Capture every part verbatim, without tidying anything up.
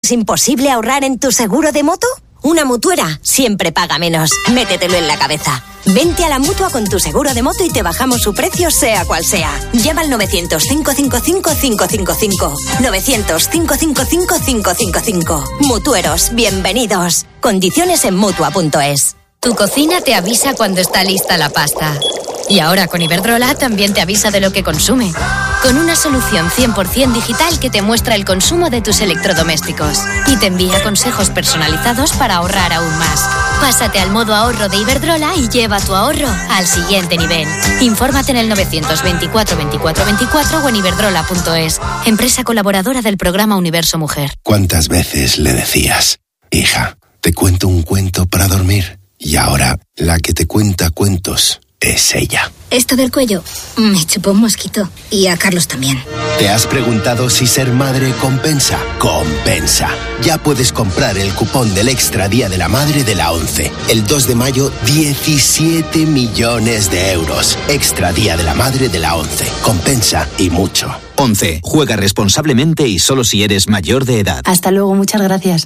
es imposible ahorrar en tu seguro de moto? Una mutuera siempre paga menos. Métetelo en la cabeza. Vente a la Mutua con tu seguro de moto y te bajamos su precio sea cual sea. Llama al novecientos, cinco cinco cinco, cinco cinco cinco. novecientos, cinco cinco cinco, cinco cinco cinco. Mutueros, bienvenidos. Condiciones en Mutua punto es. Tu cocina te avisa cuando está lista la pasta. Y ahora con Iberdrola también te avisa de lo que consume. Con una solución cien por ciento digital que te muestra el consumo de tus electrodomésticos. Y te envía consejos personalizados para ahorrar aún más. Pásate al modo ahorro de Iberdrola y lleva tu ahorro al siguiente nivel. Infórmate en el novecientos veinticuatro, veinticuatro, veinticuatro o en iberdrola punto es. Empresa colaboradora del programa Universo Mujer. ¿Cuántas veces le decías, hija, te cuento un cuento para dormir? Y ahora, la que te cuenta cuentos es ella. Esto del cuello me chupó un mosquito. Y a Carlos también. ¿Te has preguntado si ser madre compensa? ¡Compensa! Ya puedes comprar el cupón del Extra Día de la Madre de la ONCE. El dos de mayo, diecisiete millones de euros. Extra Día de la Madre de la ONCE. Compensa y mucho. ONCE. Juega responsablemente y solo si eres mayor de edad. Hasta luego, muchas gracias.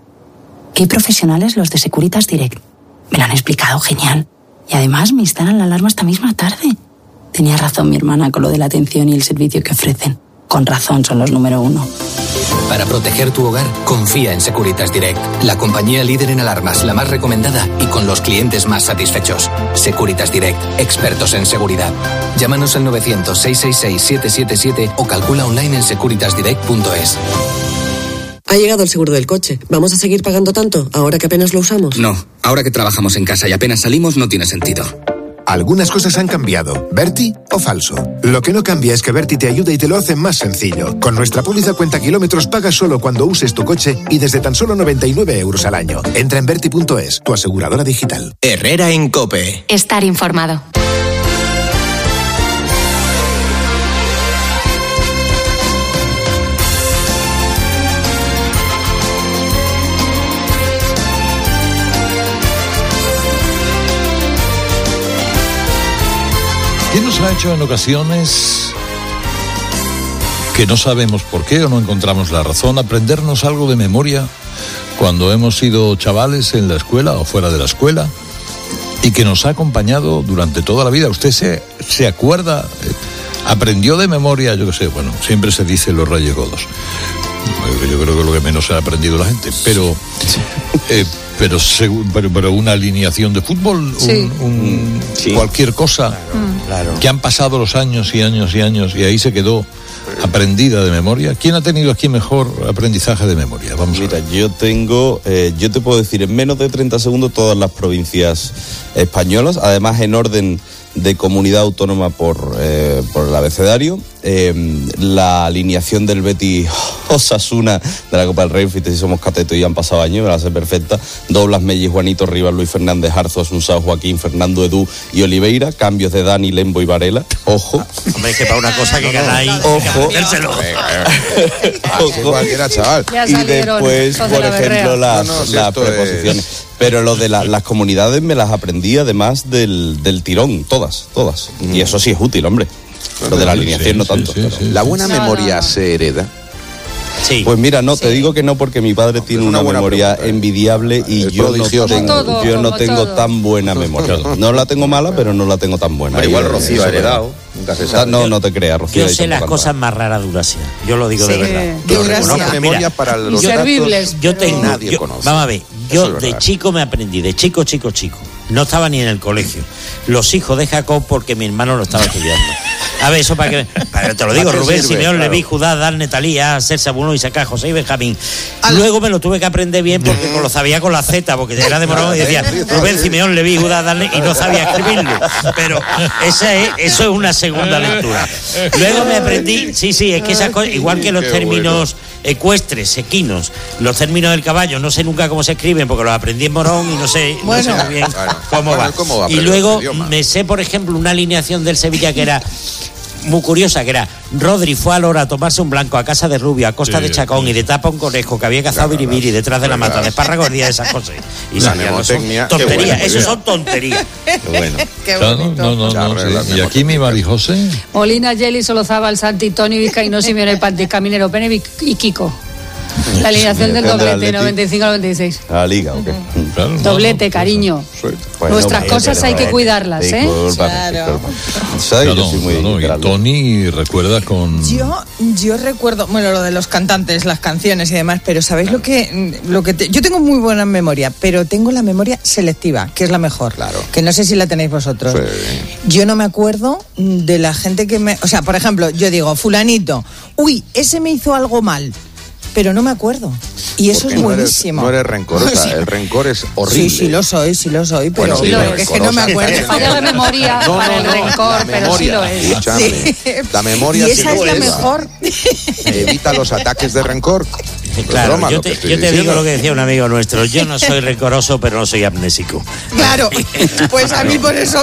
Qué profesionales los de Securitas Direct. Me lo han explicado genial. Y además me instalan la alarma esta misma tarde. Tenía razón mi hermana con lo de la atención y el servicio que ofrecen. Con razón son los número uno. Para proteger tu hogar, confía en Securitas Direct, la compañía líder en alarmas, la más recomendada y con los clientes más satisfechos. Securitas Direct, expertos en seguridad. Llámanos al novecientos, seiscientos sesenta y seis, siete siete siete o calcula online en securitas direct punto es. Ha llegado el seguro del coche. ¿Vamos a seguir pagando tanto ahora que apenas lo usamos? No, ahora que trabajamos en casa y apenas salimos no tiene sentido. Algunas cosas han cambiado. ¿Berti o falso? Lo que no cambia es que Berti te ayuda y te lo hace más sencillo. Con nuestra póliza cuenta kilómetros pagas solo cuando uses tu coche y desde tan solo noventa y nueve euros al año. Entra en berti punto es, tu aseguradora digital. Herrera en COPE. Estar informado. ¿Qué nos ha hecho en ocasiones, que no sabemos por qué o no encontramos la razón, aprendernos algo de memoria cuando hemos sido chavales en la escuela o fuera de la escuela y que nos ha acompañado durante toda la vida? ¿Usted se, se acuerda? Eh, ¿Aprendió de memoria? Yo qué sé, bueno, siempre se dice los Reyes Godos. Yo creo que es lo que menos ha aprendido la gente, pero... Eh, Pero, pero, pero una alineación de fútbol, sí. un, un, sí. cualquier cosa, claro, claro. que han pasado los años y años y años y ahí se quedó aprendida de memoria. ¿Quién ha tenido aquí mejor aprendizaje de memoria? Vamos Mira, a ver. yo tengo, eh, yo te puedo decir en menos de treinta segundos todas las provincias españolas, además en orden de comunidad autónoma por, eh, por el abecedario. Eh, la alineación del Betis Osasuna de la Copa del Rey, fíjate si somos catetos y han pasado años, me la sé perfecta. Doblas Melli, Juanito Rivas, Luis Fernández, Arzo, Asunsao, Joaquín, Fernando, Edu y Oliveira. Cambios de Dani, Lembo y Varela. Ojo. Hombre, es que para una cosa que ganáis, ojo. Ojo. Cualquiera, chaval. Y después, por ejemplo, las, no, no, las preposiciones. Es... Pero lo de la, las comunidades me las aprendí además del, del tirón, todas, todas. Mm. Y eso sí es útil, hombre. Lo de la alineación sí, no tanto. Sí, sí, sí, ¿la buena sí. memoria se hereda? Sí. Pues mira, no, sí. te digo que no, porque mi padre no, tiene una, una memoria pregunta, envidiable y es yo no tengo, todo, yo no tengo tan buena memoria. No la tengo mala, pero no la tengo tan buena. Pero igual Rocío ha heredado. Nunca se sabe. No, no te creas, Rocío. Yo sé las cosas más raras de Eurasia. Yo lo digo sí. de verdad. Yo reconozco memoria para los datos. Yo tengo, nadie yo, conoce. Vamos a ver, yo de chico me aprendí, de chico, chico, chico. No estaba ni en el colegio. Los hijos de Jacob porque mi hermano lo estaba estudiando. A ver, eso para que... Para, te lo digo, Rubén, sirve, Simeón, claro. Leví, Judá, Darne, Talía, Celsa, Bruno, Isaac, José y Benjamín. Al... Luego me lo tuve que aprender bien porque lo sabía con la Z, porque era de Morón y decía Rubén, Simeón, Leví, Judá, Darne, y no sabía escribirlo. Pero esa es, eso es una segunda lectura. Luego me aprendí, sí, sí, es que esas cosas, igual que los Qué términos bueno. ecuestres, equinos, los términos del caballo, no sé nunca cómo se escriben porque los aprendí en Morón y no sé, bueno. no sé muy bien bueno. cómo, bueno, va. cómo va. Y luego me sé, por ejemplo, una alineación del Sevilla que era muy curiosa, que era Rodri fue a Lora a tomarse un blanco a casa de Rubio, a costa sí, de Chacón sí. y de tapa un conejo que había cazado claro, biribiri detrás de la mata de espárragos y esas cosas. Y salían tonterías, eso son tonterías. Qué bueno. Qué no, no, no, no, sí. Y aquí mi Marijose. Molina, Yeli, Solozábal, Santi, Tony, Vizcaíno, Simeone, Panti, Caminero, Pene y Kiko. La alineación del Alineación doblete, del noventa y cinco noventa y seis. A la liga, ¿o qué? Claro, Doblete, cariño. Pues Nuestras no, cosas hay que cuidarlas, ¿eh? Disculpa, Claro. disculpa. ¿Sabes? Claro, Yo soy muy claro, y grande. Tony recuerda con... Yo, yo recuerdo, bueno, lo de los cantantes, las canciones y demás, pero ¿sabéis lo que, lo que te- yo tengo muy buena memoria, pero tengo la memoria selectiva, que es la mejor. Claro. Que no sé si la tenéis vosotros. Sí. Yo no me acuerdo de la gente que me, o sea, por ejemplo, yo digo, fulanito, uy, ese me hizo algo mal, pero no me acuerdo. Y eso Porque es no eres- buenísimo. No eres rencorosa, Sí. el rencor es horrible. Sí, sí lo soy, sí lo soy, pero, Bueno, sí, pero lo es es. que no me acuerdo. Falla de memoria No, para no, el no, rencor, la pero sí memoria, lo es. escúchame. Sí. La memoria Y sí esa lo es la es. mejor. Evita los ataques de rencor. Es Claro, broma yo lo te, que estoy yo te digo diciendo. lo que decía un amigo nuestro. Yo no soy rencoroso, pero no soy amnésico. Claro, pues a mí por eso.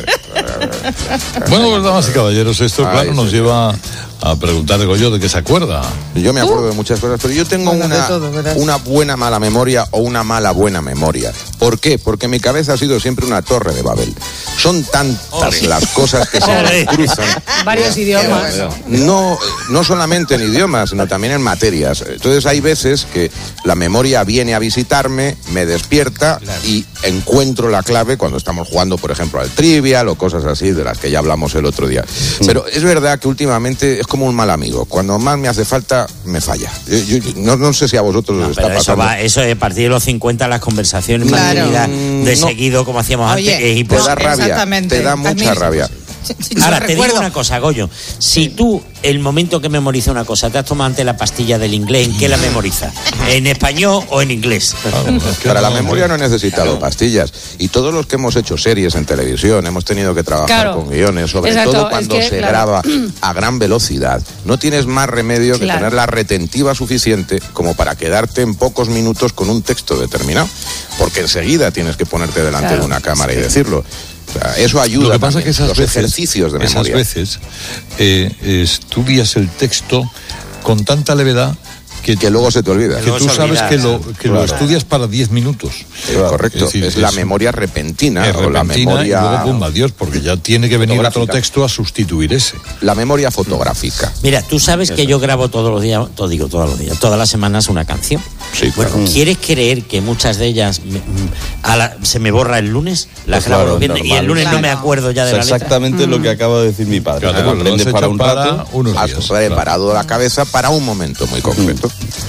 Bueno, pues damas y caballeros, esto Ay, claro nos sí. lleva a preguntarle Goyo de qué se acuerda. Yo me acuerdo de muchas cosas, pero yo tengo Bueno, de una, todo, verás. una buena mala memoria o una mala buena memoria. ¿Por qué? Porque mi cabeza ha sido siempre una torre de Babel. Son tantas Ole. las cosas que se Ole. me cruzan. Varios idiomas. No, no solamente en idiomas, sino también en materias. Entonces hay veces que la memoria viene a visitarme, me despierta y encuentro la clave cuando estamos jugando, por ejemplo, al trivial o cosas así de las que ya hablamos el otro día. Pero es verdad que últimamente es como un mal amigo. Cuando más me hace falta, me falla. Yo- yo- no, no sé si a vosotros No, os está pero eso pasando. va, eso es a partir de los cincuenta las conversaciones Claro. mantenidas de No. seguido, como hacíamos Oye, antes, es Te imposible. da rabia, Exactamente. te da A mí mucha sí. rabia. Yo Ahora, te digo recuerdo. una cosa, Goyo. Si tú, el momento que memoriza una cosa, te has tomado antes la pastilla del inglés, ¿en qué la memoriza? ¿En español o en inglés? Claro, es que Para la no, memoria no he necesitado pastillas. Y todos los que hemos hecho series en televisión, hemos tenido que trabajar Claro. con guiones, sobre Exacto, todo es cuando que, se claro. graba a gran velocidad. No tienes más remedio que Claro. tener la retentiva suficiente como para quedarte en pocos minutos con un texto determinado. Porque enseguida tienes que ponerte delante Claro. de una cámara y decirlo. O sea, eso ayuda. Lo que pasa es también, que esas los veces, ejercicios de esas memoria. veces eh, estudias el texto con tanta levedad que, Que luego se te olvida. que luego tú se sabes olvida, que, lo, que lo claro. estudias para diez minutos. Eh, correcto, Es decir, es la es- memoria repentina Es o la repentina memoria, y luego, pum, adiós, porque ya tiene que venir otro fotográfica. texto a sustituir ese. la memoria fotográfica. Mira, tú sabes que yo grabo todos los días, todo digo todos los días, todas las semanas una canción. Sí, Bueno, claro. ¿quieres creer que muchas de ellas me- mm, a la- se me borra el lunes? Las Pues grabo claro, los viernes y el normal. lunes no me Claro. acuerdo ya Es de la letra. exactamente lo que acaba de decir mi padre. Claro, Te lo has aprendes hecho para un para rato. unos Has días. preparado la cabeza para un momento muy concreto.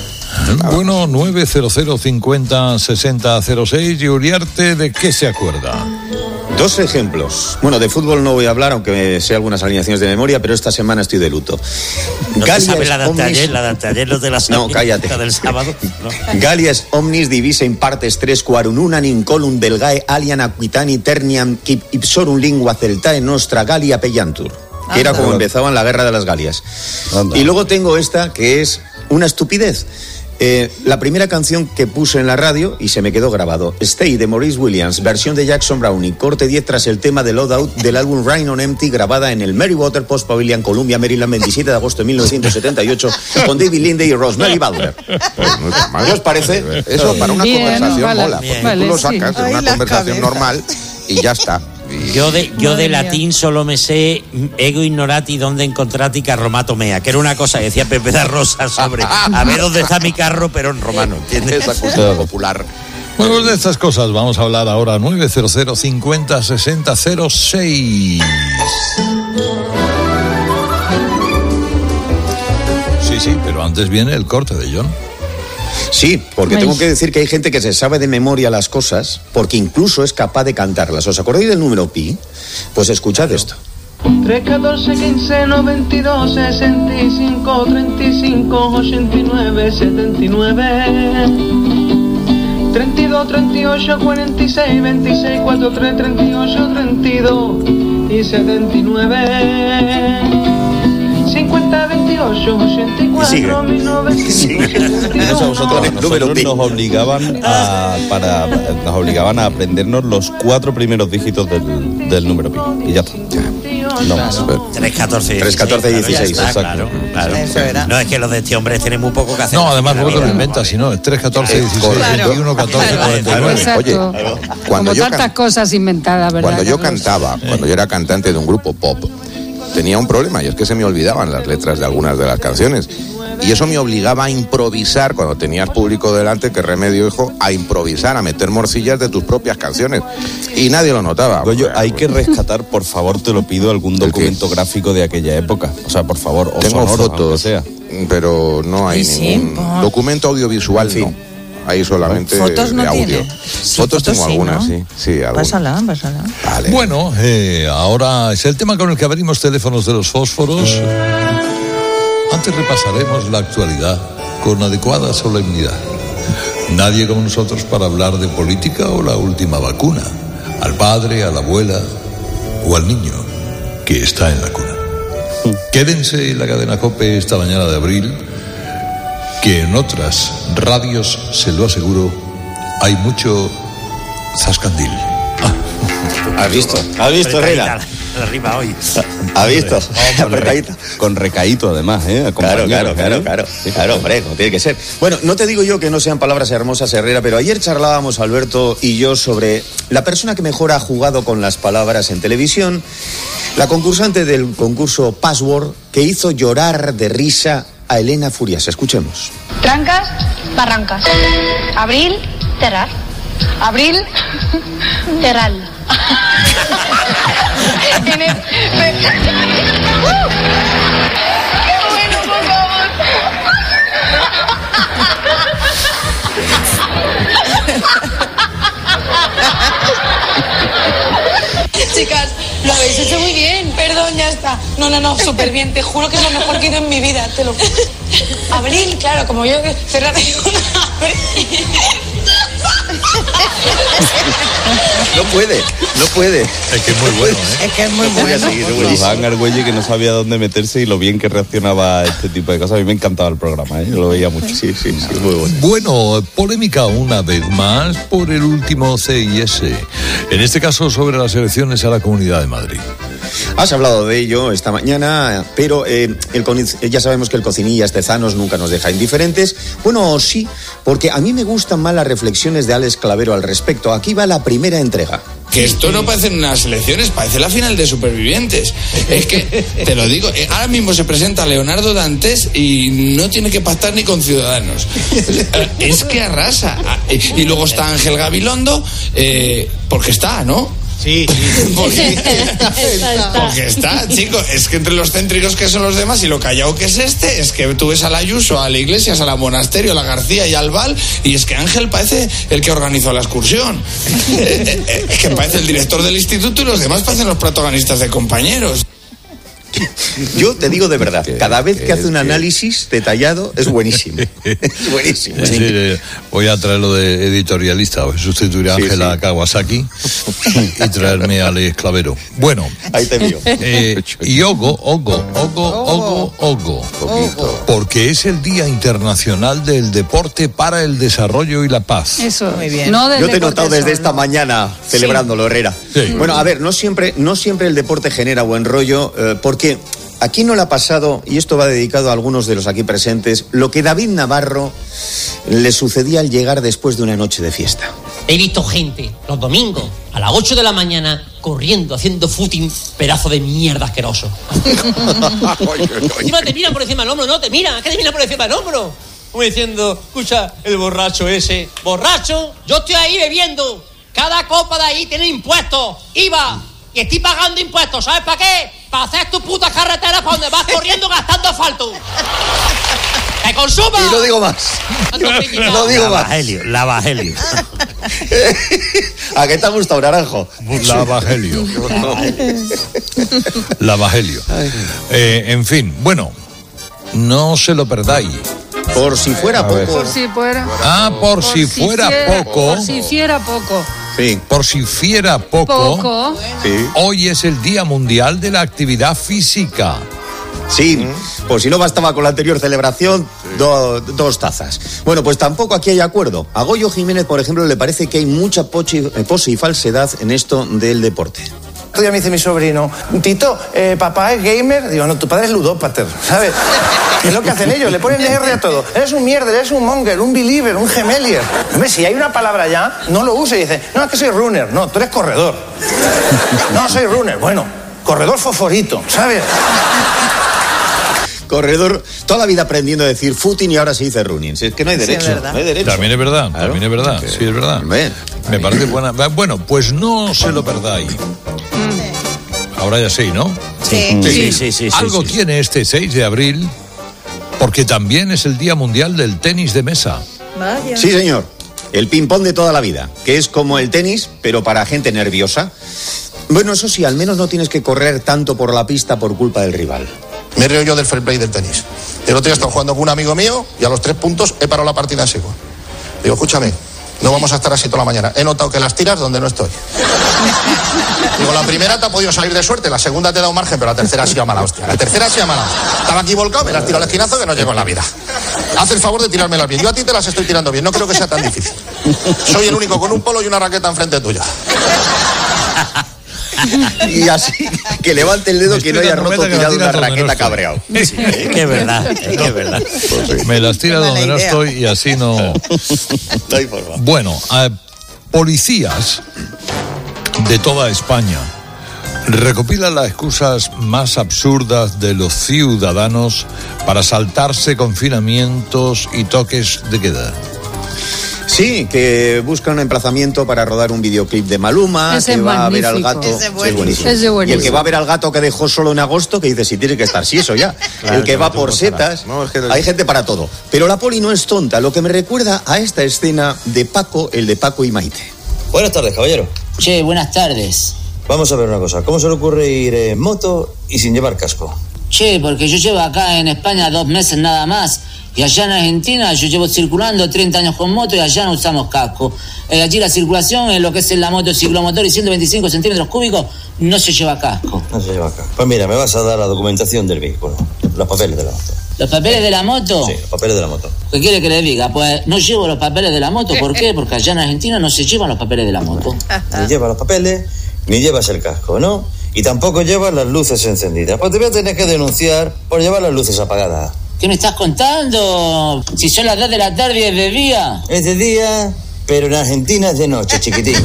Bueno, nueve cero cero cincuenta sesenta cero seis y Uriarte, ¿de qué se acuerda? Dos ejemplos. Bueno, de fútbol no voy a hablar, aunque sé algunas alineaciones de memoria, pero esta semana estoy de luto. ¿No te Gallia sabes la de omnis- anteayer? La de anteayer no te la sabes. No, cállate. La del sábado. No. Gallies omnis divisa in partes tres quarum unam in colum belgae alian aquitani terniam quip ipsorum lingua celtae nostra Gallia pellantur. Que era como empezaban la guerra de las Galias. Anda. Y luego tengo esta, que es una estupidez. Eh, la primera canción que puse en la radio y se me quedó grabado, Stay de Maurice Williams, versión de Jackson Brownie, corte diez tras el tema de Loadout del álbum Rain on Empty, grabada en el Merriwater Post Pavilion, Columbia, Maryland, veintisiete de agosto de mil novecientos setenta y ocho, con David Linde y Rosemary Butler. Pues no está mal. ¿Qué os parece? Eso para una Bien, conversación vale. mola, Bien. porque Vale, tú lo sí. sacas en Ay, una la conversación cabeza. normal y ya está. Y- Yo de, yo Madre de mía. latín solo me sé ego ignorati donde encontrati carromato mea, que era una cosa que decía Pepe da Rosa sobre a ver dónde está mi carro, pero en romano, ¿entiendes? Esa cultura popular. Bueno, pues de estas cosas vamos a hablar ahora. nueve cero cero cincuenta sesenta cero seis. Sí, sí, pero antes viene el corte de John. Sí, porque Ay. tengo que decir que hay gente que se sabe de memoria las cosas, porque incluso es capaz de cantarlas. ¿Os acordáis del número pi? Pues escuchad esto. tres, catorce, quince, noventa y dos, sesenta y cinco, treinta y cinco, ochenta y nueve, setenta y nueve. treinta y dos, treinta y ocho, cuarenta y seis, veintiséis, cuarenta y tres, treinta y ocho, treinta y dos y setenta y nueve. cincuenta, veintiocho, ochenta y cuatro, mil novecientos setenta y Eso a uno. vosotros, a nosotros nos obligaban a, para, nos obligaban a aprendernos los cuatro primeros dígitos del, del número pi. Y ya está. No más. tres, catorce, tres, catorce, dieciséis, Claro, exacto. claro, claro. Eso era. No, es que los de este hombre tienen muy poco que hacer. No, además vosotros lo Claro. inventas, si no, es tres, catorce, dieciséis, Claro. veintiuno, catorce, cuarenta y nueve. Exacto. Oye, cuando Como yo tantas can- cosas inventadas, ¿verdad? Cuando yo Carlos? cantaba, cuando yo era cantante de un grupo pop, tenía un problema y es que se me olvidaban las letras de algunas de las canciones. Y eso me obligaba a improvisar, cuando tenías público delante, qué remedio, hijo, a improvisar, a meter morcillas de tus propias canciones. Y nadie lo notaba. Goyo, hay que rescatar, por favor, te lo pido, algún documento gráfico de aquella época. O sea, por favor, o tengo sonoro, fotos, sea. pero no hay Sí, ningún por- documento audiovisual, Sí. no. Hay solamente ¿Fotos no de audio. tiene? Fotos, Fotos tengo sí, algunas, ¿no? sí. Sí, algunas. Pásala, pásala. Vale. Bueno, eh, ahora es el tema con el que abrimos teléfonos de los fósforos. Antes repasaremos la actualidad con adecuada solemnidad. Nadie como nosotros para hablar de política o la última vacuna. Al padre, a la abuela o al niño que está en la cuna. Quédense en la cadena COPE esta mañana de abril, que en otras radios, se lo aseguro, hay mucho zascandil. ¿Has visto? ¿Has visto, Herrera? Arriba hoy. ¿Has visto? Con, re- con recaíto, además, ¿eh? Claro, claro, Compañero, claro, ¿eh? claro. Claro, hombre, como tiene que ser. Bueno, no te digo yo que no sean palabras hermosas, Herrera, pero ayer charlábamos, Alberto y yo, sobre la persona que mejor ha jugado con las palabras en televisión, la concursante del concurso Password, que hizo llorar de risa a Elena Furias. Escuchemos. Trancas, barrancas. Abril, terrar. Abril, terral. En el- ¡Uh! ¡Qué bueno, por favor! Chicas, lo habéis hecho muy bien. Perdón, ya está. No, no, no, súper bien. Te juro que es lo mejor que he ido en mi vida. Te lo juro. Abril, claro, como yo cerrar una abril. No puede, no puede. Es que es muy bueno, ¿eh? Es que es muy Voy a bueno. seguir, Pues buenísimo. Iván Argüelle, que no sabía dónde meterse y lo bien que reaccionaba a este tipo de cosas. A mí me encantaba el programa, ¿eh? Yo lo veía mucho. Sí, sí, sí, muy bueno. Bueno, polémica una vez más por el último C I S. En este caso sobre las elecciones a la Comunidad de Madrid. Has hablado de ello esta mañana, pero eh, el, coni- ya sabemos que el cocinillas Tezanos nunca nos deja indiferentes. Bueno, sí, porque a mí me gustan más las reflexiones de Alex Clavero al respecto. Aquí va la primera entrega. Que esto no parece unas elecciones, parece la final de Supervivientes. Es que, te lo digo, eh, ahora mismo se presenta Leonardo Dantes y no tiene que pactar ni con Ciudadanos. Eh, Es que arrasa. Ah, Y y luego está Ángel Gabilondo, eh, porque está, ¿no? Sí, Porque, porque está, chicos, es que entre los céntricos que son los demás y lo callado que es este, es que tú ves a la Ayuso, a la Iglesias, a la Monasterio, a la García y al Val, y es que Ángel parece el que organizó la excursión. Eh, eh, eh, Es que parece el director del instituto y los demás parecen los protagonistas de Compañeros. Yo te digo de verdad, cada vez que hace un que- análisis detallado es buenísimo. Es buenísimo. Sí, eh, voy a traerlo de editorialista, voy a sustituir a Sí, Ángela sí. Kawasaki y traerme a Alex Clavero. Bueno, Ahí te vio. eh, y Ogo, Ogo, Ogo, Ogo, Ogo, porque es el Día Internacional del Deporte para el Desarrollo y la Paz. Eso, Muy bien. No del Yo te he deporte notado desde solo. esta mañana celebrándolo, Herrera. Sí. Bueno, a ver, no siempre, no siempre el deporte genera buen rollo, eh, porque aquí no le ha pasado, y esto va dedicado a algunos de los aquí presentes, lo que David Navarro le sucedía al llegar después de una noche de fiesta. He visto gente los domingos a las ocho de la mañana corriendo, haciendo footing, pedazo de mierda asqueroso. Encima te miran por encima del hombro, no, te miran, ¿qué te miran por encima del hombro? Como diciendo, escucha, el borracho ese. ¿Borracho? Yo estoy ahí bebiendo. Cada copa de ahí tiene impuestos, I V A. Y estoy pagando impuestos, ¿sabes para qué? Para hacer tus putas carreteras para donde vas corriendo gastando asfalto. ¡Que consuma! Y no digo más. No digo más. Lavagelio, lavagelio. ¿A qué te ha gustado, Naranjo? Lavagelio. Lavagelio. Eh, en fin, bueno, no se lo perdáis. Por si fuera poco. Por si fuera. Ah, por, si, fuera fiera- poco. Por si fuera poco. Sí. Por si fuera poco. Poco. Sí. Hoy es el Día Mundial de la Actividad Física. Sí, por si no bastaba con la anterior celebración, do- dos tazas. Bueno, pues tampoco aquí hay acuerdo. A Goyo Jiménez, por ejemplo, le parece que hay mucha pochi- eh, pose y falsedad en esto del deporte. Otro día me dice mi sobrino, Tito, eh, papá es gamer. Digo, no, tu padre es ludópater, ¿sabes? Es lo que hacen ellos, le ponen R a todo. Eres un mierder, eres un monger, un believer, un gemelier. Hombre, si hay una palabra ya, no lo use. Y dice, no, es que soy runner. No, tú eres corredor. No, soy runner. Bueno, corredor fosforito, ¿sabes? Corredor, toda la vida aprendiendo a decir footing y ahora se dice running. Si es que no hay Sí, derecho, es verdad. no hay derecho. También es verdad, Claro. también es verdad, Que- sí es verdad. Hombre. Me parece buena. Bueno, pues no se lo perdáis. Ahora ya sí, ¿no? Sí. Sí, sí, sí, sí, Algo sí, sí. tiene este seis de abril, porque también es el Día Mundial del Tenis de Mesa. Vaya. Sí, señor. El ping-pong de toda la vida, que es como el tenis, pero para gente nerviosa. Bueno, eso sí, al menos no tienes que correr tanto por la pista por culpa del rival. Me río yo del fair play del tenis. El otro día estaba jugando con un amigo mío y a los tres puntos he parado la partida en seco. Digo, escúchame, no vamos a estar así toda la mañana. He notado que las tiras donde no estoy. Digo, la primera te ha podido salir de suerte, la segunda te da un margen, pero la tercera ha sido mala hostia. La tercera ha sido mala. Estaba aquí volcado, me las tiro al esquinazo que no llego en la vida. Haz el favor de tirármelas bien. Yo a ti te las estoy tirando bien, no creo que sea tan difícil. Soy el único con un polo y una raqueta enfrente tuya. Y así, que levante el dedo que no haya roto tirado una raqueta cabreado. Es que es verdad, es que es verdad. Me las tira Qué donde mala no idea. estoy y así no. No hay forma. Bueno, eh, policías de toda España recopilan las excusas más absurdas de los ciudadanos para saltarse confinamientos y toques de queda. Sí, que busca un emplazamiento para rodar un videoclip de Maluma, Ese que es va a ver al magnífico. gato. Ese es Sí, buenísimo. Ese es Y el buenísimo. que va a ver al gato que dejó solo en agosto, que dice, si tiene que estar, sí, eso ya. Claro, el que que va no te por gustará. setas, No, es que- hay gente para todo. Pero la poli no es tonta, lo que me recuerda a esta escena de Paco, el de Paco y Maite. Buenas tardes, caballero. Che, buenas tardes. Vamos a ver una cosa. ¿Cómo se le ocurre ir en moto y sin llevar casco? Che, porque yo llevo acá en España dos meses nada más. Y allá en Argentina yo llevo circulando treinta años con moto y allá no usamos casco. Eh, allí la circulación en lo que es en la moto ciclomotor y ciento veinticinco centímetros cúbicos no se lleva casco. No se lleva casco. Pues mira, me vas a dar la documentación del vehículo. Los papeles de la moto. ¿Los papeles de la moto? Sí, los papeles de la moto. ¿Qué quiere que le diga? Pues no llevo los papeles de la moto. ¿Por qué? Porque allá en Argentina no se llevan los papeles de la moto. Ni llevas los papeles, ni llevas el casco, ¿no? Y tampoco llevas las luces encendidas. Pues te voy a tener que denunciar por llevar las luces apagadas. ¿Qué me estás contando? Si son las dos de la tarde y es de día. Es de día, pero en Argentina es de noche, chiquitín.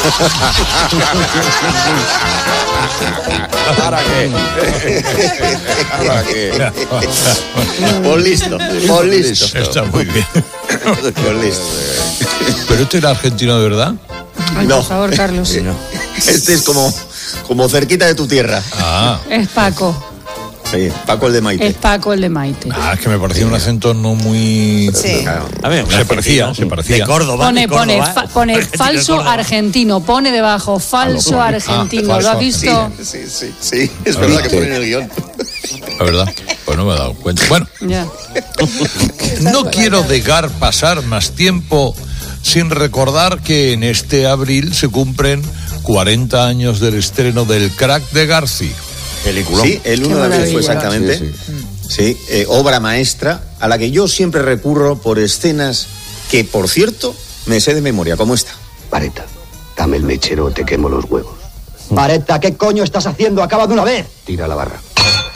¿Para qué? ¿Para qué? Pues listo, pues listo. Está muy bien. Pues listo. ¿Pero este era argentino de verdad? Ay, No. por favor, Carlos. Sí, no. Este es como, como cerquita de tu tierra. Ah. Es Paco. Sí, Paco el de Maite. Es Paco el de Maite. Ah, es que me parecía un acento no muy... Sí. A ver, un se parecía, argentino se parecía. De Córdoba. Pone, de pone, Córdoba. fa- pone Argentino de falso Córdoba. argentino, pone debajo falso Ah, lo pone. argentino. Ah, ¿Lo has falso visto? Sí, sí, sí. Es La verdad verdad que que- pone en el guión. La verdad, pues no me he dado cuenta. Bueno, Ya. no quiero dejar pasar más tiempo sin recordar que en este abril se cumplen cuarenta años del estreno del Crack de Garci. Peliculón. Sí, el uno de abril fue exactamente. Sí, Sí, eh, obra maestra a la que yo siempre recurro por escenas que, por cierto, me sé de memoria, como esta. Vareta, dame el mechero o te quemo los huevos. Vareta, ¿qué coño estás haciendo? Acaba de una vez. Tira la barra.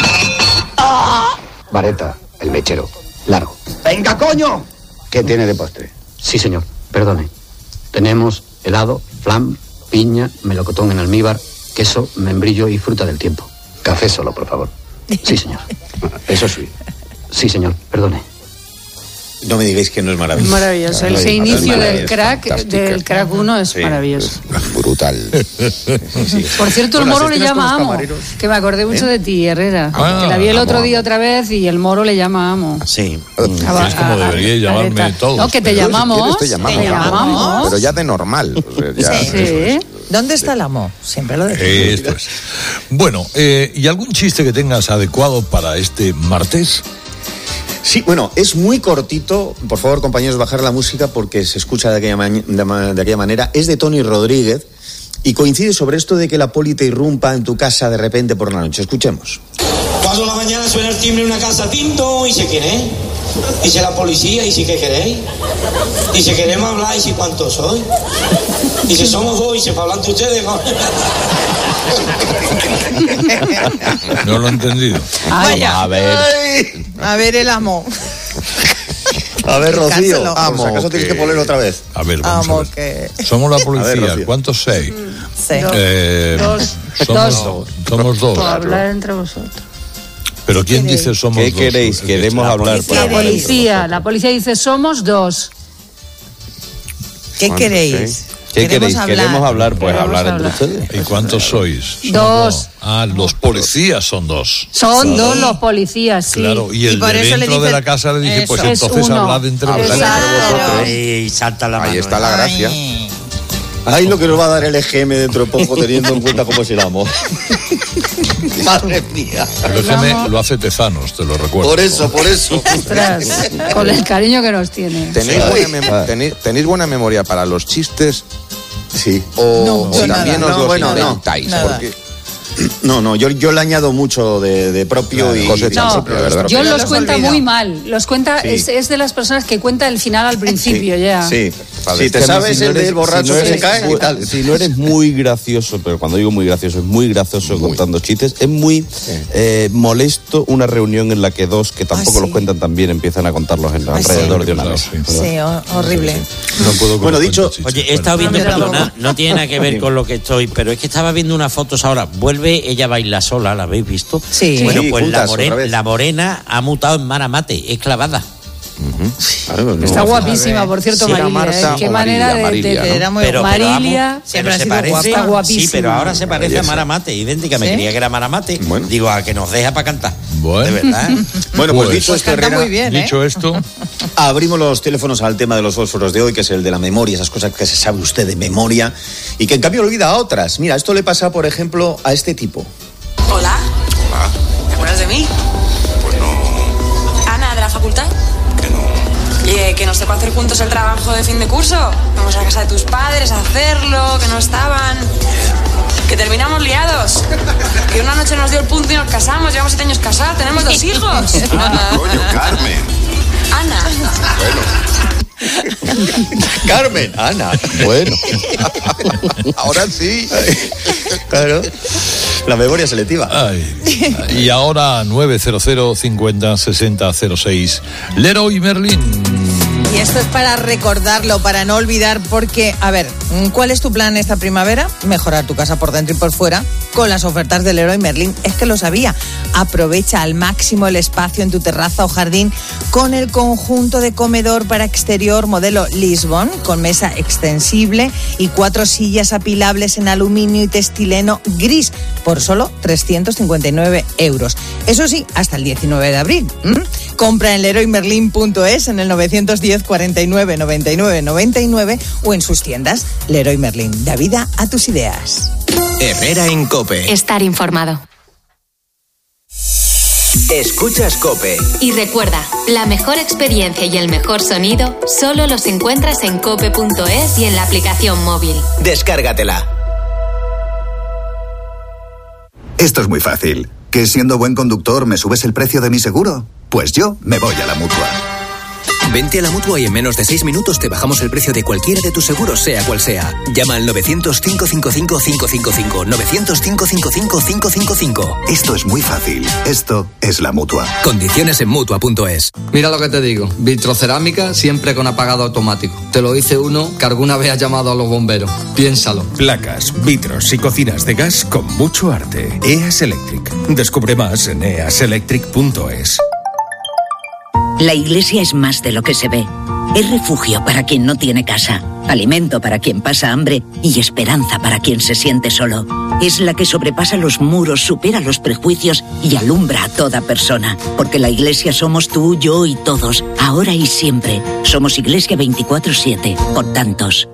Vareta, el mechero. Largo. ¡Venga, coño! ¿Qué tiene de postre? Sí, señor. Perdone. Tenemos helado, flan, piña, melocotón en almíbar, queso, membrillo y fruta del tiempo. Café solo, por favor. Sí, señor. Eso sí. Sí, señor. Perdone. No me digáis que no es maravilloso. Maravilloso. El Maravilloso. inicio del Maravilloso. crack, Fantástica. del crack uno es Sí. maravilloso. Brutal. Por cierto, el Bueno, moro las le escenas con llama los amo. camareros. Que me acordé mucho ¿Eh? de ti, Herrera. Ah, que la vi el otro amo, día amo. otra vez y el moro le llama amo. Sí. A- Es como a- a- deberíais a- llamarme Vareta. todos. No, que te Pero si llamamos. quieres te llamamos. Te llamamos. Pero ya de normal. O sea, ya- Sí. ¿Dónde está el amo? Siempre lo decimos. Esto es. Bueno, eh, ¿y algún chiste que tengas adecuado para este martes? Sí, bueno, es muy cortito. Por favor, compañeros, bajar la música porque se escucha de aquella, ma- de ma- de aquella manera. Es de Tony Rodríguez y coincide sobre esto de que la poli te irrumpa en tu casa de repente por la noche. Escuchemos. Cuatro de la mañana suena el timbre en una casa, tinto, y dice, ¿quién es? Dice la policía, y dice, ¿qué queréis? Dice, queremos hablar, y dice, ¿cuántos soy? Dice, somos dos, y dice, ¿para hablar de ustedes? No lo he entendido. Vaya. A ver. Ay, a ver el amo. A ver, Rocío, Explicárselo. por si acaso tienes que ponerlo otra vez. A ver, vamos Amo a ver. que... Somos la A ver, policía. Rocío. ¿Cuántos seis? Sí. Eh, Dos. Somos Dos. somos dos. Por hablar entre vosotros. Pero ¿quién dice somos ¿Qué dos? queréis? Queremos hablar. La policía, la policía dice somos dos. ¿Qué queréis? ¿Qué Queremos queréis? hablar. Queremos hablar, pues Queremos hablar entre hablar. ustedes. ¿Y cuántos sois? Somos Dos. Ah, los policías son dos. Son dos los policías, sí. Claro, y el Y por de eso le dentro de dice- la casa le dije, pues Eso. Es entonces uno. hablad entre Hablad vosotros. entre vosotros. Ahí salta la mano. Ahí está la gracia. Ay, lo que nos va a dar el E G M dentro de poco, teniendo en cuenta cómo es el amo. Madre mía. El G M lo hace Tezanos, te lo recuerdo. Por eso, por eso. Ostras, con el cariño que nos tiene. ¿Tenéis, Sí. buena mem- tenéis, tenéis buena memoria para los chistes Sí. o, No, o yo también nada. os No, los bueno, no. inventáis? Nada. Porque No, no, yo, yo le añado mucho de, de propio y... cosecha No, propia, ¿verdad? yo Pero los los cuenta olvido. muy mal. Los cuenta, Sí. es, es de las personas que cuenta el final al principio ya. Sí, Vale. si te Que sabes si no el eres- del borracho si no que se eres cae muy- y tal. Si no eres muy gracioso, pero cuando digo muy gracioso, es muy gracioso contando chistes, es muy eh, molesto una reunión en la que dos que tampoco Ah, sí. los cuentan tan bien empiezan a contarlos en Ah, sí. alrededor de una Claro, mesa. sí. Sí, ho- horrible. No puedo con Bueno, los dicho- cuentos chistes. Oye, he estado viendo, No, yo perdona, tampoco. no tiene nada que ver con lo que estoy, pero es que estaba viendo unas fotos ahora. Vuelve, ella baila sola, ¿la habéis visto? Sí. Bueno, Sí, pues la, juntas, more- otra vez. la morena ha mutado en Maramate, es clavada. Claro, no. Está guapísima, por cierto, Sí, Marilia. Marta ¿eh? Qué o manera Marilia, de- de, Marilia, de- ¿no? Era muy Pero, guapa. pero, Marilia vamos, siempre pero ha se sido parece, guapa. Está guapísima. Sí, pero ahora se parece Maravillosa. a Maramate, idéntica. Me ¿Sí? creía que era Maramate. Bueno. Digo, a que nos deja para cantar. Bueno. De verdad. Bueno, pues, Pues, dicho esto, canta Herrera, muy bien, ¿eh? Dicho esto, abrimos los teléfonos al tema de los fósforos de hoy, que es el de la memoria, esas cosas que se sabe usted de memoria y que en cambio olvida a otras. Mira, esto le pasa, por ejemplo, a este tipo. Hola. ¿Te acuerdas de mí? Pues no, Ana, de la facultad. que no. Y eh, que nos tocó hacer juntos el trabajo de fin de curso. Vamos a casa de tus padres a hacerlo, que no estaban. Que terminamos liados. Que una noche nos dio el punto y nos casamos. Llevamos siete años casados, tenemos dos hijos. Coño, Carmen. Ana. Carmen, Ana. Bueno, ahora sí. Claro. La memoria selectiva. ay, y ahora nueve cero cero cincuenta sesenta cero seis. Leroy Merlin. Y esto es para recordarlo, para no olvidar, porque, a ver, ¿cuál es tu plan esta primavera? Mejorar tu casa por dentro y por fuera con las ofertas del Leroy Merlin. Es que lo sabía. Aprovecha al máximo el espacio en tu terraza o jardín con el conjunto de comedor para exterior modelo Lisbon, con mesa extensible y cuatro sillas apilables en aluminio y textileno gris, por solo trescientos cincuenta y nueve euros. Eso sí, hasta el diecinueve de abril. ¿m? Compra en leroy merlin punto es, en el novecientos diez cuarenta y nueve noventa y nueve noventa y nueve o en sus tiendas. Leroy Merlin, da vida a tus ideas. Herrera en COPE. Estar informado. Escuchas COPE. Y recuerda, la mejor experiencia y el mejor sonido solo los encuentras en cope punto es y en la aplicación móvil. Descárgatela. Esto es muy fácil. ¿Que siendo buen conductor me subes el precio de mi seguro? Pues yo me voy a la Mutua. Vente a la Mutua y en menos de seis minutos te bajamos el precio de cualquiera de tus seguros, sea cual sea. Llama al novecientos, cinco cinco cinco, cinco cinco cinco. novecientos, cinco cinco cinco, cinco cinco cinco. Esto es muy fácil. Esto es la Mutua. Condiciones en Mutua punto es. Mira lo que te digo, vitrocerámica siempre con apagado automático. Te lo dice uno que alguna vez ha llamado a los bomberos. Piénsalo. Placas, vitros y cocinas de gas con mucho arte. E A S Electric. Descubre más en e a s electric punto es. La iglesia es más de lo que se ve. Es refugio para quien no tiene casa, alimento para quien pasa hambre y esperanza para quien se siente solo. Es la que sobrepasa los muros, supera los prejuicios y alumbra a toda persona. Porque la iglesia somos tú, yo y todos, ahora y siempre. Somos Iglesia veinticuatro siete, por tantos.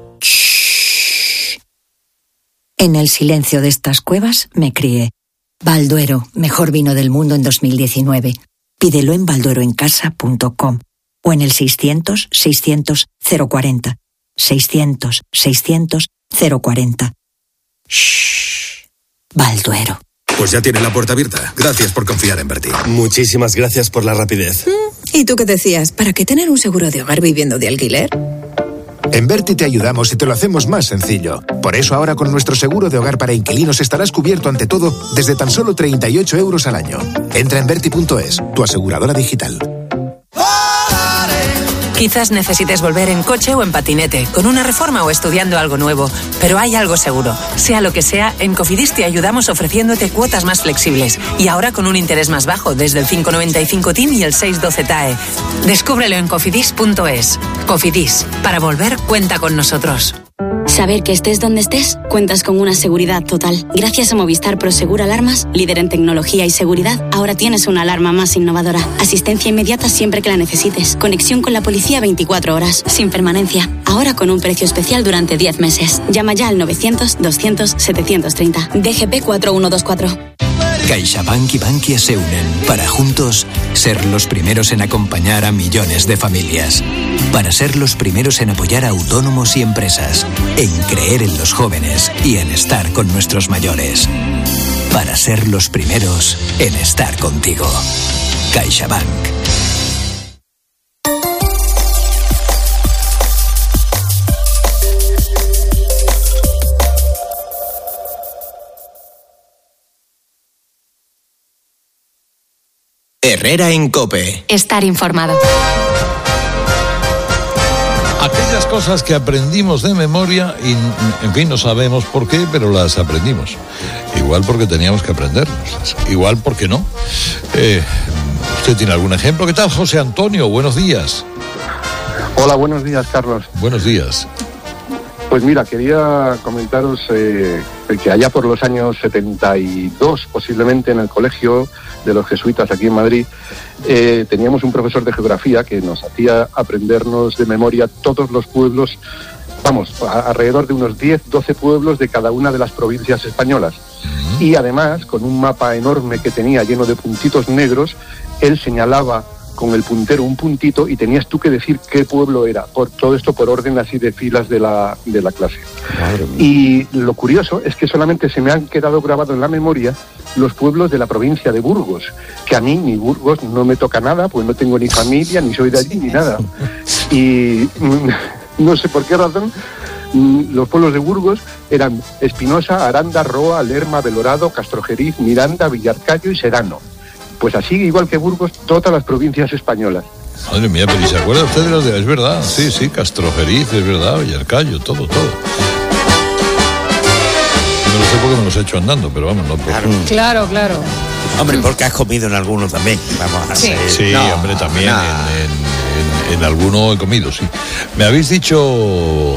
En el silencio de estas cuevas me crié. Balduero, mejor vino del mundo en dos mil diecinueve. Pídelo en baldueroencasa punto com o en el seiscientos, seiscientos, cero cuarenta. seiscientos, seiscientos, cero cuarenta. Shh. Balduero. Pues ya tiene la puerta abierta. Gracias por confiar en Berti. Muchísimas gracias por la rapidez. ¿Y tú qué decías? ¿Para qué tener un seguro de hogar viviendo de alquiler? En Berti te ayudamos y te lo hacemos más sencillo. Por eso ahora con nuestro seguro de hogar para inquilinos estarás cubierto ante todo desde tan solo treinta y ocho euros al año. Entra en berti punto es, tu aseguradora digital. Quizás necesites volver en coche o en patinete, con una reforma o estudiando algo nuevo, pero hay algo seguro. Sea lo que sea, en Cofidis te ayudamos ofreciéndote cuotas más flexibles y ahora con un interés más bajo, desde el cinco noventa y cinco T I M y el seis doce T A E. Descúbrelo en cofidis punto es. Cofidis, para volver, cuenta con nosotros. Saber que estés donde estés, cuentas con una seguridad total. Gracias a Movistar Prosegur Alarmas, líder en tecnología y seguridad, ahora tienes una alarma más innovadora. Asistencia inmediata siempre que la necesites. Conexión con la policía veinticuatro horas, sin permanencia. Ahora con un precio especial durante diez meses. Llama ya al novecientos, doscientos, setecientos treinta. D G P cuatro uno dos cuatro. CaixaBank y Bankia se unen para juntos ser los primeros en acompañar a millones de familias. Para ser los primeros en apoyar a autónomos y empresas, en creer en los jóvenes y en estar con nuestros mayores. Para ser los primeros en estar contigo. CaixaBank. Herrera en COPE. Estar informado. Aquellas cosas que aprendimos de memoria y, en fin, no sabemos por qué, pero las aprendimos. Igual porque teníamos que aprenderlas, igual porque no. Eh, ¿Usted tiene algún ejemplo? ¿Qué tal, José Antonio? Buenos días. Hola, buenos días, Carlos. Buenos días. Pues mira, quería comentaros eh, que allá por los años setenta y dos, posiblemente, en el colegio de los jesuitas aquí en Madrid, eh, teníamos un profesor de geografía que nos hacía aprendernos de memoria todos los pueblos, vamos, a, alrededor de unos diez, doce pueblos de cada una de las provincias españolas. Uh-huh. Y además, con un mapa enorme que tenía lleno de puntitos negros, él señalaba con el puntero un puntito y tenías tú que decir qué pueblo era, por todo esto por orden así de filas de la, de la clase. Y lo curioso es que solamente se me han quedado grabados en la memoria los pueblos de la provincia de Burgos, que a mí ni Burgos no me toca nada, pues no tengo ni familia, ni soy de allí, ni nada. Y no sé por qué razón, los pueblos de Burgos eran Espinosa, Aranda, Roa, Lerma, Belorado, Castrojeriz, Miranda, Villarcayo y Sedano. Pues así, igual que Burgos, todas las provincias españolas. Madre mía, pero ¿y se acuerda usted de las de...? Es verdad, sí, sí, Castrojeriz, es verdad, Villarcayo, todo, todo. No lo sé porque me los he hecho andando, pero vamos, no... Claro, claro. claro. Hombre, porque has comido en alguno también, vamos a Sí, ser... sí no, hombre, también no. en, en, en, en alguno he comido, sí. Me habéis dicho...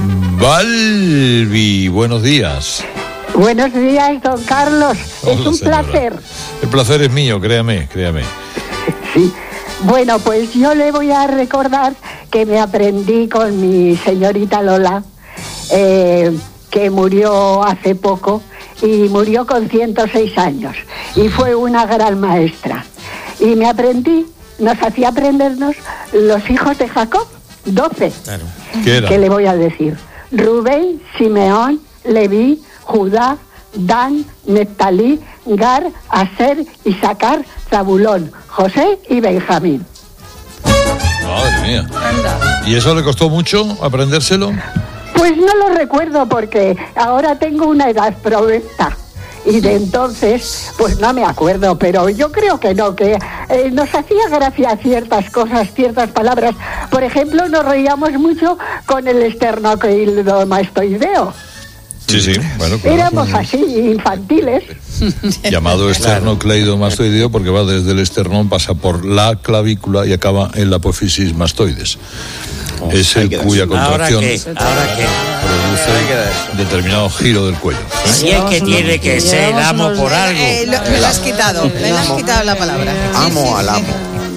Balbi, buenos días. Buenos días, don Carlos. Hola, es un señora. placer. El placer es mío, créame, créame. Sí. Bueno, pues yo le voy a recordar que me aprendí con mi señorita Lola, eh, que murió hace poco y murió con ciento seis años. Y fue una gran maestra. Y me aprendí, nos hacía aprendernos los hijos de Jacob, doce. Claro. ¿Qué era? ¿Qué le voy a decir? Rubén, Simeón, Leví, Judá, Dan, Neftalí, Gar, Aser, Isaacar, Zabulón, José y Benjamín. Madre mía. ¿Y eso le costó mucho aprendérselo? Pues no lo recuerdo porque ahora tengo una edad provecta y de entonces pues no me acuerdo, pero yo creo que no, que eh, nos hacía gracia ciertas cosas, ciertas palabras. Por ejemplo, nos reíamos mucho con el esternocleidomastoideo. Sí, sí, bueno, claro. Éramos así, infantiles. Llamado esternocleidomastoideo porque va desde el esternón, pasa por la clavícula y acaba en la apófisis mastoides. Oh, es el cuya contracción ¿Ahora qué? ¿Ahora qué? produce determinado giro del cuello. Si es que tiene que ser amo por algo. Eh, lo, me lo has quitado, me lo has quitado la palabra. Amo al amo.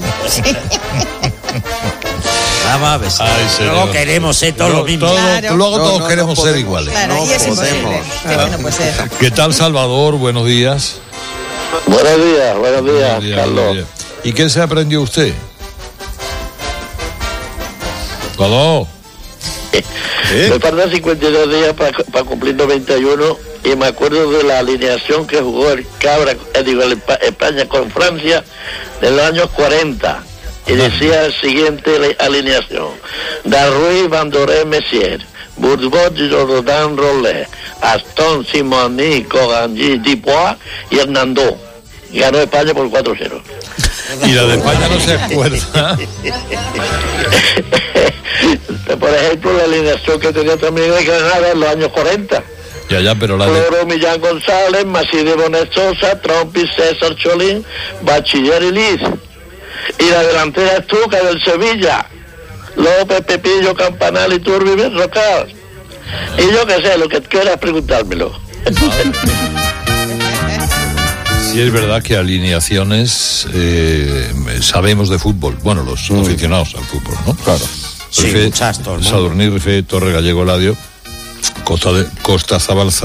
Vamos a ver. Ay, luego queremos ser todos los mismos. Todo, Claro. Luego No, todos no, queremos no ser podemos. iguales. Claro, No y es podemos. imposible. Qué bueno, pues es. ¿Qué tal, Salvador? Buenos días. Buenos días, buenos días, Buenos días, Carlos. buenos días. ¿Y qué se aprendió usted? Salvador. Me faltan cincuenta y dos días para cumplir noventa y uno y me acuerdo de la alineación que jugó el Cabra, eh, digo, el España con Francia en los años cuarenta. Y decía el siguiente alineación: Darruy, Bandoré, Messier, Bourbot, Jordan, Rollet, Aston, Simoni, Cogangi, Dipois y Hernando. Ganó España por cuatro cero. Y la de España no se acuerda. Por ejemplo, la alineación que tenía también de Granada en los años cuarenta. Ya, ya, pero la de... Floro, Millán González, Maside Bonet Sosa, Trompi, César Cholín, Bachiller y Liz. Y la delantera Estuca del Sevilla, López, Pepillo, Campanal y Turbi, Rocal. Y yo qué sé, lo que quieras preguntármelo. Sí, es verdad que alineaciones eh, sabemos de fútbol. Bueno, los mm. aficionados al fútbol, ¿no? Claro. Sí, Rife, muchas, todo el mundo. Sadurní, Rife, Torre Gallego, Ladio, Costa, de, Costa Zabalza,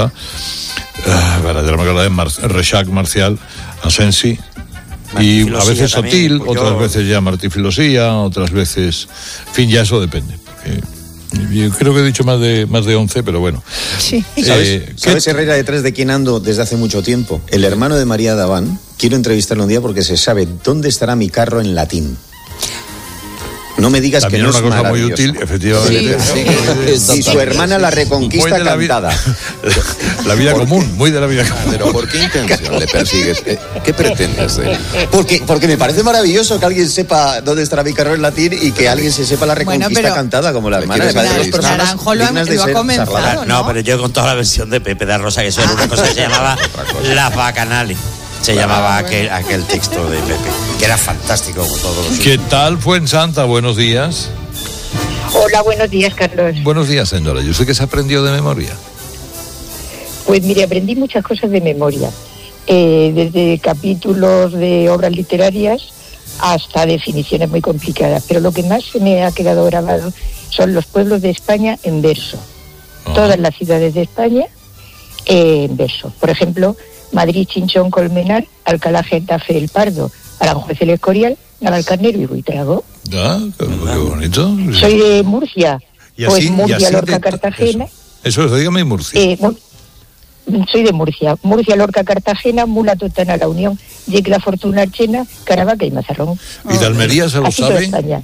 uh, Mar, Reixac, Marcial, Asensi, y Filosía a veces también, Sotil, pues otras yo... veces ya Martí Filosía, otras veces... En fin, ya eso depende. Porque yo creo que he dicho más de más de once, pero bueno. Sí. Eh, ¿Sabes, ¿Sabes Herrera, detrás de quién ando desde hace mucho tiempo? El hermano de María Daván. Quiero entrevistarlo un día porque se sabe dónde estará mi carro en latín. No me digas también que no es una cosa muy maravilloso. útil, efectivamente. Sí, sí, sí. Y su hermana la reconquista la cantada. Vida, la vida común, muy de la vida común. Pero ¿por qué intención le persigues? ¿Qué pretendes de él? Porque, porque me parece maravilloso que alguien sepa dónde estará mi carro en latín y que alguien se sepa la reconquista bueno, pero, cantada como la hermana. Naranjo lo, han, lo ha comenzado, ¿no? ¿no? Pero yo con toda la versión de Pepe de Rosa, que eso era una cosa que se llamaba Las Bacanales. Se claro, llamaba bueno. aquel, aquel texto de Pepe, que era fantástico como todos los... ¿Qué tal, Fuensanta? Buenos días. Hola, buenos días, Carlos. Buenos días, señora. ¿Y usted qué se aprendió de memoria? Pues mire, aprendí muchas cosas de memoria. Eh, desde capítulos de obras literarias hasta definiciones muy complicadas. Pero lo que más se me ha quedado grabado son los pueblos de España en verso. Oh. Todas las ciudades de España eh, en verso. Por ejemplo... Madrid, Chinchón, Colmenar, Alcalá, Getafe, El Pardo, Aranjuez, El Escorial, Navalcarnero y Buitrago. Ah, qué, qué bonito. Soy de Murcia, y pues así, Murcia, y así Lorca, de, Cartagena. Eso, eso dígame Murcia. Eh, mur, soy de Murcia, Murcia, Lorca, Cartagena, Mula, Totana, La Unión, Yecla, Fortuna, Archena, Caravaca y Mazarrón. ¿Y de Almería se lo así sabe? Mm.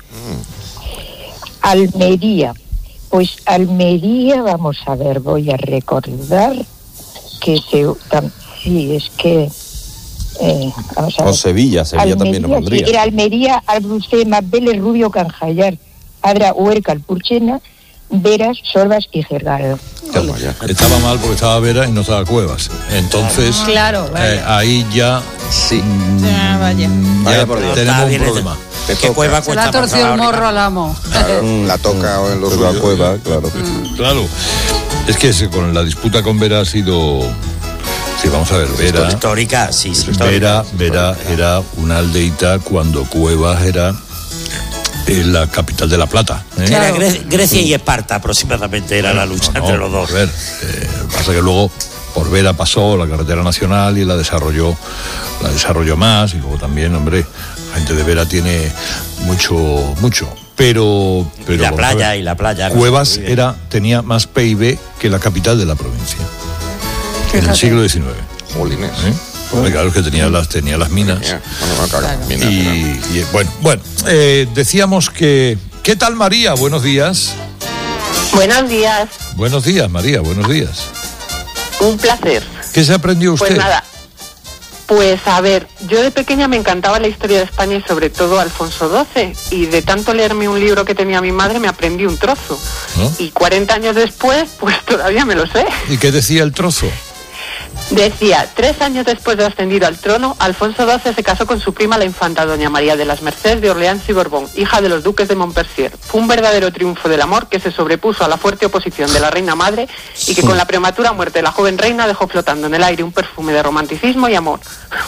Almería, pues Almería, vamos a ver, voy a recordar que se... Sí, es que... Eh, vamos a ver. O Sevilla, Sevilla Almería, también no vendría. Sí, era Almería, Albrucema, Vélez, Rubio, Canjallar, Adra, Huerca, Alpurchena, Veras, Sorbas y Gergado. Estaba mal porque estaba Vera y no estaba Cuevas. Entonces, claro, eh, ahí ya... Sí. Ya, vaya. Ya vaya por Dios. tenemos un problema. ¿Qué Cueva Se la torció el morro al amo. Claro, la toca en los la Cueva, claro. Mm. Claro. Es que ese, con la disputa con Vera ha sido... Sí, vamos a ver, Vera... Histórica, sí, sí. Vera, Vera era una aldeita cuando Cuevas era eh, la capital de La Plata. ¿eh? Claro. Era Gre- Grecia y Esparta aproximadamente, era la lucha no, no, entre los dos. A ver, eh, pasa que luego por Vera pasó la carretera nacional y la desarrolló, la desarrolló más, y luego también, hombre, la gente de Vera tiene mucho, mucho. Pero, pero y la playa, ver, y la playa. Cuevas era, tenía más P I B que la capital de la provincia. En el siglo diecinueve. Jolines. ¿Eh? Bueno, claro, que tenía las, tenía las minas. Bueno, claro, claro. Mina, y, y bueno, bueno eh, decíamos que... ¿Qué tal, María? Buenos días. Buenos días. Buenos días, María, buenos días. Un placer. ¿Qué se aprendió usted? Pues nada, pues a ver, yo de pequeña me encantaba la historia de España y sobre todo Alfonso doce, y de tanto leerme un libro que tenía mi madre me aprendí un trozo. ¿No? Y cuarenta años después, pues todavía me lo sé. ¿Y qué decía el trozo? Decía, tres años después de ascendido al trono, Alfonso doce se casó con su prima la infanta doña María de las Mercedes de Orleans y Borbón, hija de los duques de Montpensier. Fue un verdadero triunfo del amor que se sobrepuso a la fuerte oposición de la reina madre y que con la prematura muerte de la joven reina dejó flotando en el aire un perfume de romanticismo y amor.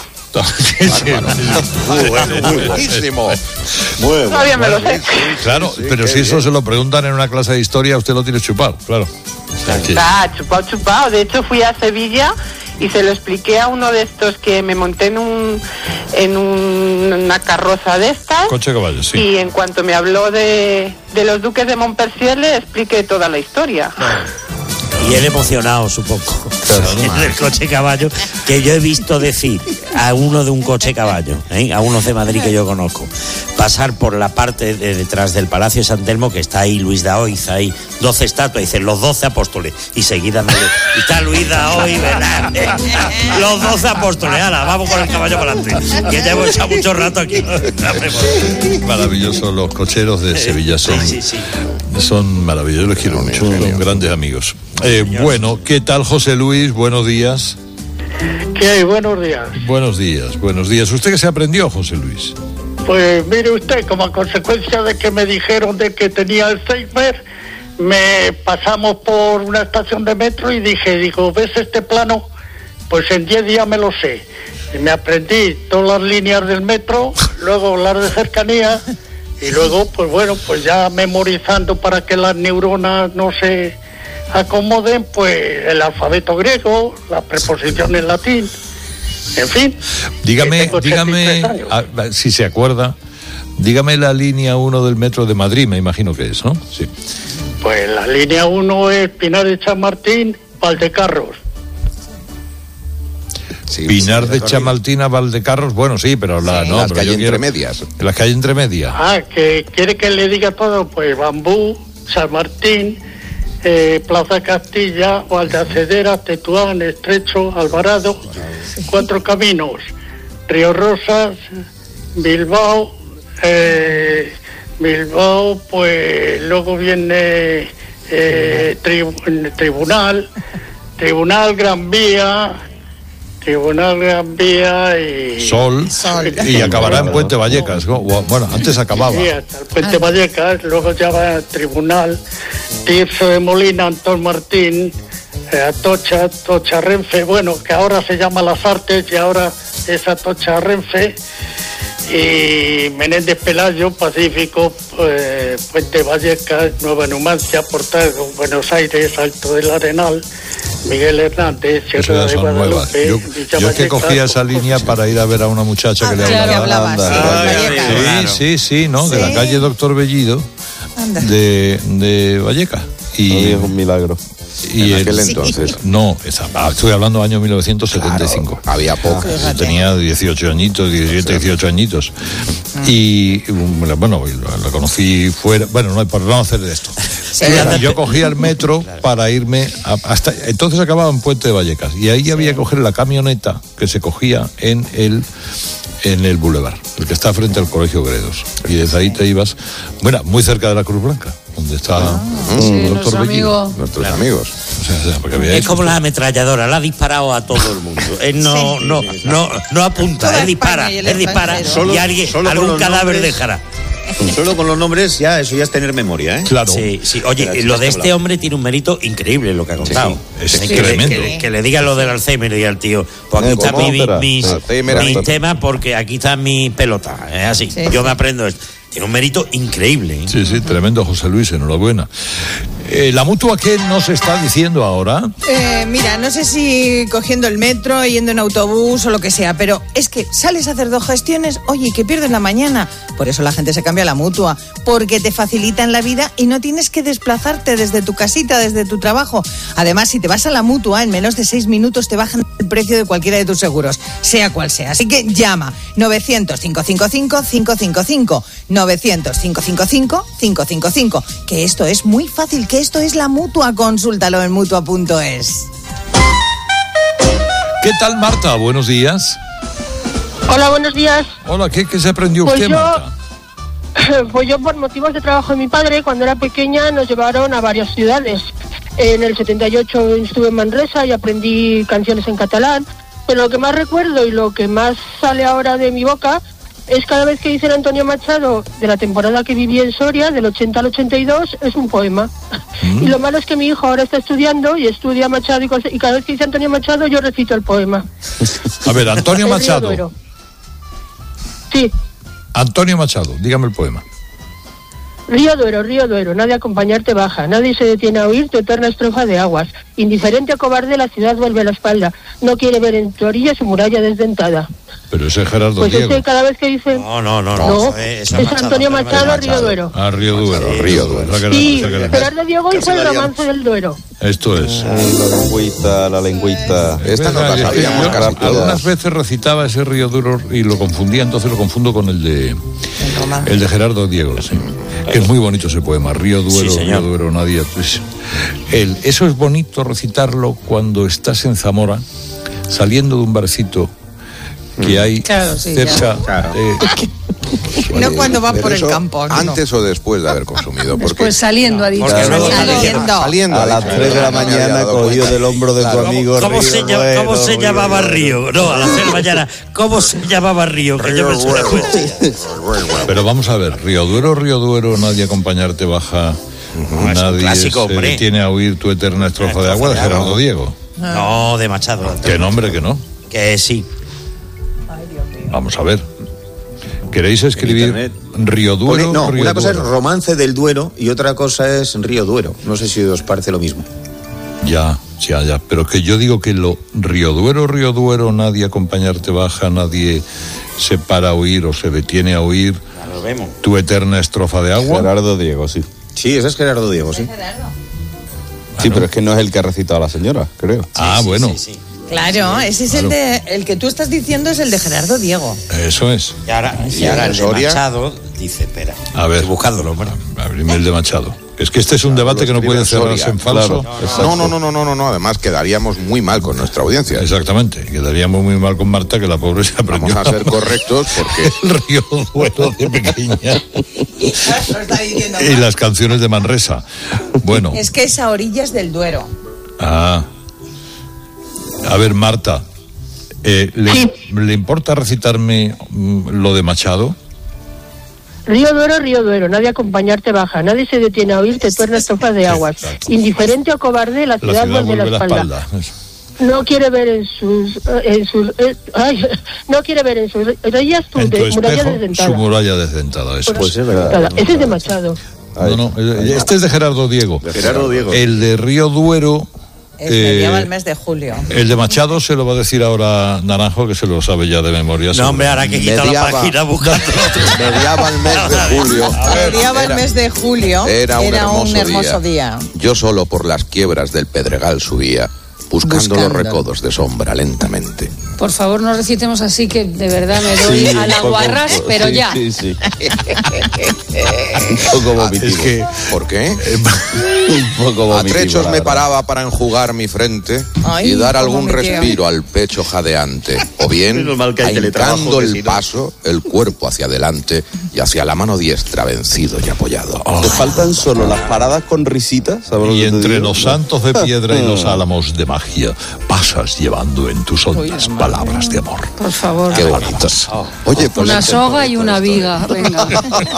Muy bueno, muy buenísimo. Muy bueno. Todavía me lo sé. Claro, sí, pero si bien. Eso se lo preguntan en una clase de historia, usted lo tiene chupado, claro. Está chupado, chupado. De hecho, fui a Sevilla y se lo expliqué a uno de estos que me monté en un en un, una carroza de estas. Coche caballo, sí. Y en cuanto me habló de, de los duques de Montpensier, le expliqué toda la historia. Claro. Y él emocionado, supongo, en el coche caballo, que yo he visto decir a uno de un coche caballo, ¿eh? a unos de Madrid que yo conozco, pasar por la parte de detrás del Palacio de San Telmo, que está ahí Luis Daoiz, ahí doce estatuas, dicen los doce apóstoles, y seguida y está Luis Daoiz, ¿verdad? ¿eh? Los doce apóstoles, ala, vamos con el caballo para adelante, que ya hemos echado mucho rato aquí. Maravilloso, los cocheros de Sevilla son, sí, sí, sí. son maravillosos, los quiero mucho, son grandes amigos. Eh, bueno, ¿qué tal, José Luis? Buenos días. ¿Qué hay? Buenos días. Buenos días, buenos días. ¿Usted qué se aprendió, José Luis? Pues mire usted, como a consecuencia de que me dijeron de que tenía Alzheimer, me pasamos por una estación de metro y dije, digo, ¿ves este plano? Pues en diez días me lo sé. Y me aprendí todas las líneas del metro, luego las de cercanía, y luego, pues bueno, pues ya memorizando para que las neuronas no se acomoden, pues el alfabeto griego, la preposición en latín, en fin. Dígame, dígame, a, si se acuerda, dígame la línea uno del metro de Madrid, me imagino que es, ¿no? Sí. Pues la línea uno es Pinar de Chamartín, Valdecarros. Sí, Pinar de Chamartín a Valdecarros, bueno, sí, pero la sí, no, las pero calles quiero, entre medias. Las calles entre medias. Ah, que quiere que le diga todo, pues Bambú, Chamartín, eh, Plaza Castilla, Valdeacedera, Tetuán, Estrecho, Alvarado, Cuatro Caminos, Río Rosas, Bilbao, eh, Bilbao, pues luego viene eh, tri- Tribunal, Tribunal Gran Vía, Tribunal Gran Vía y... Sol, Sol. Y acabará en Puente Vallecas. Bueno, antes acababa. Sí, hasta el Puente Vallecas, luego ya va al Tribunal, Tirso de Molina, Antón Martín, eh, Atocha, Atocha Renfe, bueno, que ahora se llama Las Artes y ahora es Atocha Renfe, y Menéndez Pelayo, Pacífico, eh, Puente Vallecas, Nueva Numancia, Portago, Buenos Aires, Alto del Arenal, Miguel Hernández, Sierra de Guadalupe. Yo, yo es que cogía esa línea para ir a ver a una muchacha ah, que le claro, hablaba. hablaba sí, sí, sí, ¿no? ¿Sí? De la calle Doctor Bellido, de, de Vallecas. Y es un milagro. Y en aquel el, entonces. Sí. No, estoy hablando del año mil novecientos setenta y cinco. Claro, había poco. Ah, tenía dieciocho añitos, diecisiete, dieciocho añitos. Y bueno, la conocí fuera. Bueno, no, por no hacer de esto. Sí, yo cogía el metro claro. para irme a, hasta. Entonces acababa en Puente de Vallecas. Y ahí había que coger la camioneta que se cogía en el. en el Boulevard, el que está frente al Colegio Gredos. Y desde ahí te ibas, bueno, muy cerca de la Cruz Blanca, donde está ah, sí, el doctor Bellido. Nuestros claro. amigos. O sea, porque había es hecho, como la ametralladora, la ha disparado a todo el mundo. Él no, sí, no, sí, sí, no, no apunta, él dispara, él dispara solo, y alguien, algún cadáver nombres, dejará. Solo con los nombres ya, eso ya es tener memoria, ¿eh? Claro. Sí, sí. Oye, Pero lo de este hablado. hombre tiene un mérito increíble lo que ha contado. Sí, es sí. que, tremendo. Le, que, que le diga lo del Alzheimer y al tío, pues aquí están mi, mi, mis, mis temas porque aquí está mi pelota. Es así, sí, yo sí. me aprendo esto. Tiene un mérito increíble. ¿eh? Sí, sí, tremendo, José Luis, enhorabuena. Eh, ¿La mutua qué nos está diciendo ahora? Eh, mira, no sé si cogiendo el metro, yendo en autobús o lo que sea, pero es que sales a hacer dos gestiones, oye, que pierdes la mañana. Por eso la gente se cambia a la mutua, porque te facilitan la vida y no tienes que desplazarte desde tu casita, desde tu trabajo. Además, si te vas a la mutua, en menos de seis minutos te bajan el precio de cualquiera de tus seguros, sea cual sea. Así que llama novecientos, cinco cinco cinco, cinco cinco cinco, novecientos, cinco cinco cinco, cinco cinco cinco, que esto es muy fácil, que esto es la mutua, consúltalo en mutua punto es. ¿Qué tal, Marta? Buenos días. Hola, buenos días. Hola, ¿qué, qué se aprendió pues usted, yo, Marta? Pues yo, por motivos de trabajo de mi padre, cuando era pequeña nos llevaron a varias ciudades. En el setenta y ocho estuve en Manresa y aprendí canciones en catalán, pero lo que más recuerdo y lo que más sale ahora de mi boca es cada vez que dicen Antonio Machado de la temporada que viví en Soria, del ochenta al ochenta y dos, es un poema. Mm. Y lo malo es que mi hijo ahora está estudiando y estudia Machado y, y cada vez que dice Antonio Machado yo recito el poema. A ver, Antonio Machado. Sí. Antonio Machado, dígame el poema. Río Duero, río Duero, nadie a acompañarte baja, nadie se detiene a oír tu eterna estrofa de aguas. Indiferente o cobarde la ciudad vuelve la espalda, no quiere ver en tu orilla su muralla desdentada. Pero ese es Gerardo Pues Diego. ese cada vez que dicen... No, no, no. No, no es, es Antonio Machado, Machado, Río Duero. Ah, Río Duero. Sí, Río Duero. Sí, Gerardo Diego hizo el romance del Duero. Esto es. La lengüita, la lengüita. Esta no la sabíamos casi todas. Algunas veces recitaba ese Río Duero y lo confundía, entonces lo confundo con el de el de Gerardo Diego, sí. Que es muy bonito ese poema, Río Duero, sí, Río Duero, nadie. Pues, el, eso es bonito recitarlo cuando estás en Zamora, saliendo de un barcito que hay claro, sí, cerca. Claro. Eh, no cuando vas por el eso, campo. No. Antes o después de haber consumido. Porque, pues saliendo, ha dicho. Claro, saliendo. saliendo. A las tres de la mañana cogido del hombro de tu amigo. ¿Cómo, Río, se, llama, bueno, ¿cómo se llamaba bueno. Río? No, a las tres de la mañana. ¿Cómo se llamaba Río? Que yo me suena. Pero vamos a ver, Río Duero, Río Duero, nadie acompañarte baja. Uh-huh, nadie clásico, se detiene a oír tu eterna estrofa de agua de Gerardo Diego. No, de Machado. ¿Qué nombre que no? Que sí. Vamos a ver. ¿Queréis escribir Río Duero? No, Río una cosa Duero. es Romance del Duero y otra cosa es Río Duero. No sé si os parece lo mismo. Ya, ya, ya. Pero que yo digo que lo Río Duero, Río Duero, nadie acompañarte baja, nadie se para a oír o se detiene a oír lo vemos. Tu eterna estrofa de agua. Gerardo Diego, sí. Sí, ese es Gerardo Diego, sí. Sí, pero es que no es el que ha recitado a la señora, creo. Sí, ah, sí, bueno. Sí, sí. Claro, ese es claro. el de el que tú estás diciendo es el de Gerardo Diego. Eso es. Y ahora, y ¿Y ahora el de Soria? Machado dice, espera. A ver, buscándolo, bueno. Abrime el de Machado. Es que este es un Claro, debate que no puede cerrarse Soria. en falso. Claro. No, no, no, no, no, no, no. Además quedaríamos muy mal con nuestra audiencia. Exactamente. Quedaríamos muy mal con Marta, que la pobre se aprendió. Vamos a ser correctos porque el Río Duero de pequeña. Y las canciones de Manresa. Bueno. Es que es a orillas del Duero. Ah. A ver, Marta. Eh, ¿le, sí. ¿Le importa recitarme mm, lo de Machado? Río Duero, Río Duero, nadie acompañarte baja, nadie se detiene a oírte tuernas estrofas de aguas. Indiferente o cobarde, la ciudad, la ciudad vuelve la espalda. La espalda. No quiere ver en sus, en sus eh, ay, no quiere ver en sus rayas tu, en tu de, espejo, muralla desdentada. Su muralla desdentada, eso. Pues es verdad. Ese es de Machado. No, no, este es de Gerardo Diego. De Gerardo Diego. El de Río Duero. Es mediaba eh, el mes de julio. El de Machado se lo va a decir ahora Naranjo, que se lo sabe ya de memoria. No, hombre, ahora que quita la página buscando. Mediaba el mes de julio. Mediaba el mes de julio. Era un, era hermoso, un hermoso día. día. Yo solo por las quiebras del Pedregal subía, buscando, buscando los recodos de sombra lentamente. Por favor, no recitemos así, que de verdad me doy sí, a la guarras, poco, pero sí, ya. Sí, sí. Un poco vomitivo. Es que, ¿por qué? Un poco vomitivo. A trechos me paraba para enjugar mi frente Ay, y dar algún respiro al pecho jadeante. O bien, hincando el paso, el cuerpo hacia adelante y hacia la mano diestra vencido y apoyado. Oh. Te faltan solo las paradas con risitas. Y entre los santos de piedra y los álamos de magia, pasas llevando en tus ondas palabras de amor. Por favor. Qué bonitas. Oh. Oye, pues una soga y una viga. Venga.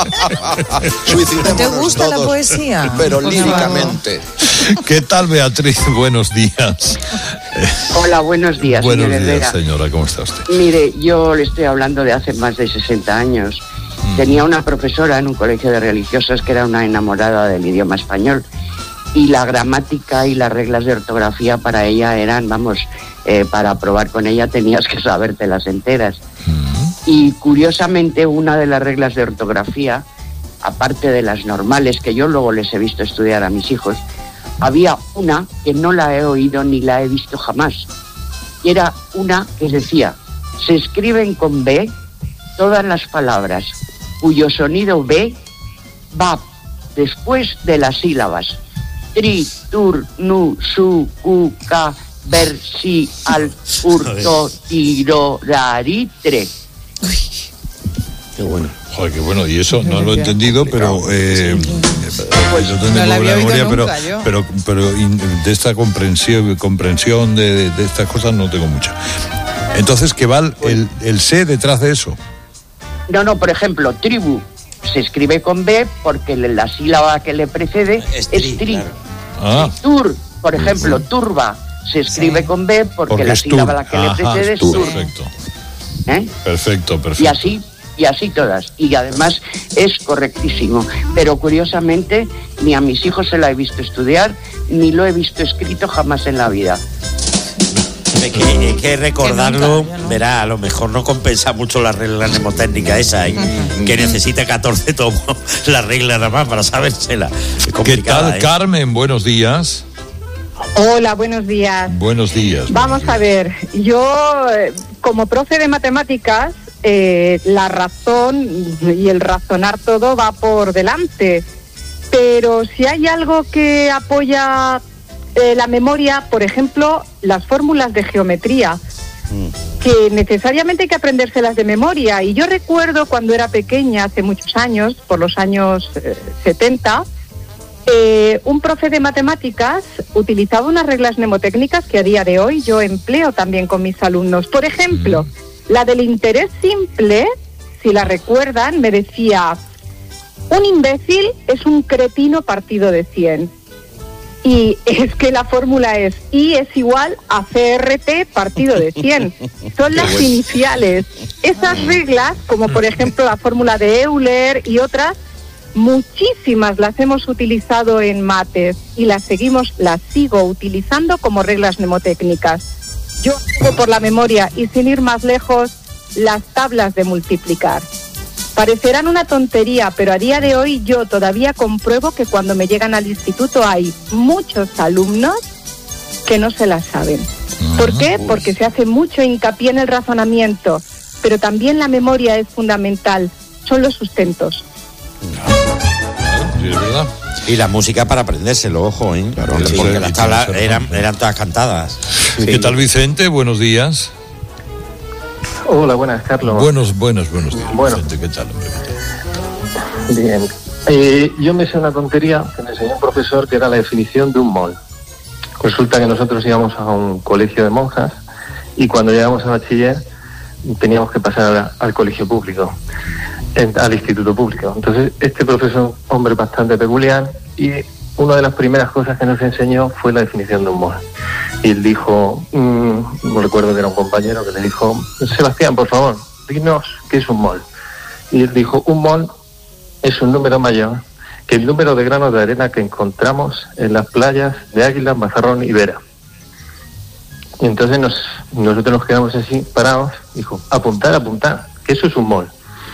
¿Te gusta la poesía? Pero líricamente. ¿Qué tal, Beatriz? Buenos días. Hola, buenos días, Buenos señor días, Herrera. señora. ¿Cómo está usted? Mire, yo le estoy hablando de hace más de sesenta años. Mm. Tenía una profesora en un colegio de religiosas que era una enamorada del idioma español. Y la gramática y las reglas de ortografía para ella eran, vamos, eh, para probar con ella tenías que sabértelas enteras. Uh-huh. Y curiosamente una de las reglas de ortografía, aparte de las normales que yo luego les he visto estudiar a mis hijos, había una que no la he oído ni la he visto jamás. Y era una que decía, se escriben con B todas las palabras cuyo sonido B va después de las sílabas. Tri, tur, nu, su, cu, ca, ver, si, al, urto, tiro, raritre. Qué bueno. Joder, qué bueno. Y eso no lo he entendido, pero eh, pues, yo tengo no buena memoria, nunca, pero, pero, pero de esta comprensión, comprensión de, de estas cosas no tengo mucha. Entonces, ¿qué va el, el C detrás de eso? No, no, por ejemplo, tribu se escribe con B porque la sílaba que le precede es tri. Es tri. Claro. Ah. Tur, por ejemplo, turba se escribe sí. con B porque, porque la sílaba que Ajá, le precede es tur. Perfecto. ¿Eh? Perfecto, perfecto. Y así, y así todas. Y además es correctísimo. Pero curiosamente, ni a mis hijos se la he visto estudiar, ni lo he visto escrito jamás en la vida. Es que, es que recordarlo, que nunca, ¿no? Verá, a lo mejor no compensa mucho la regla mnemotécnica esa, ¿eh? uh-huh. que necesita catorce tomos la regla nada más para sabérsela. ¿Qué tal, ¿eh? Carmen? Buenos días. Hola, buenos días. Buenos días. Vamos buenos días. a ver, yo como profe de matemáticas, eh, la razón y el razonar todo va por delante, pero si hay algo que apoya eh, la memoria, por ejemplo, las fórmulas de geometría, mm. que necesariamente hay que aprendérselas de memoria. Y yo recuerdo cuando era pequeña, hace muchos años, por los años eh, setenta, Eh, un profe de matemáticas utilizaba unas reglas mnemotécnicas que a día de hoy yo empleo también con mis alumnos. Por ejemplo, mm. la del interés simple, si la recuerdan, me decía: un imbécil es un cretino partido de cien. Y es que la fórmula es I es igual a C R T partido de cien. Son las bueno. iniciales. Esas reglas, como por ejemplo la fórmula de Euler y otras, muchísimas las hemos utilizado en mates y las seguimos, las sigo utilizando como reglas mnemotécnicas. Yo hago por la memoria y sin ir más lejos, las tablas de multiplicar. Parecerán una tontería, pero a día de hoy yo todavía compruebo que cuando me llegan al instituto hay muchos alumnos que no se las saben. ¿Por qué? Porque se hace mucho hincapié en el razonamiento, pero también la memoria es fundamental, son los sustentos. Sí, es verdad. Y la música para aprendérselo, ojo, ¿eh? Claro, sí, porque las tablas eran, eran todas cantadas. Sí. ¿Qué tal, Vicente? Buenos días. Hola, buenas, Carlos. Buenos, buenos, buenos días, bueno. Vicente. ¿Qué tal, hombre? Bien. Eh, yo me sé una tontería que me enseñó un profesor, que era la definición de un mol. Resulta que nosotros íbamos a un colegio de monjas y cuando llegamos a bachiller teníamos que pasar a, al colegio público. Al instituto público. Entonces, este profesor, hombre bastante peculiar, y una de las primeras cosas que nos enseñó fue la definición de un mol. Y él dijo, mmm, no recuerdo que era un compañero que le dijo: Sebastián, por favor, dinos qué es un mol. Y él dijo: un mol es un número mayor que el número de granos de arena que encontramos en las playas de Águila, Mazarrón y Vera. Y entonces nos, nosotros nos quedamos así parados. Dijo: apuntar, apuntar, que eso es un mol.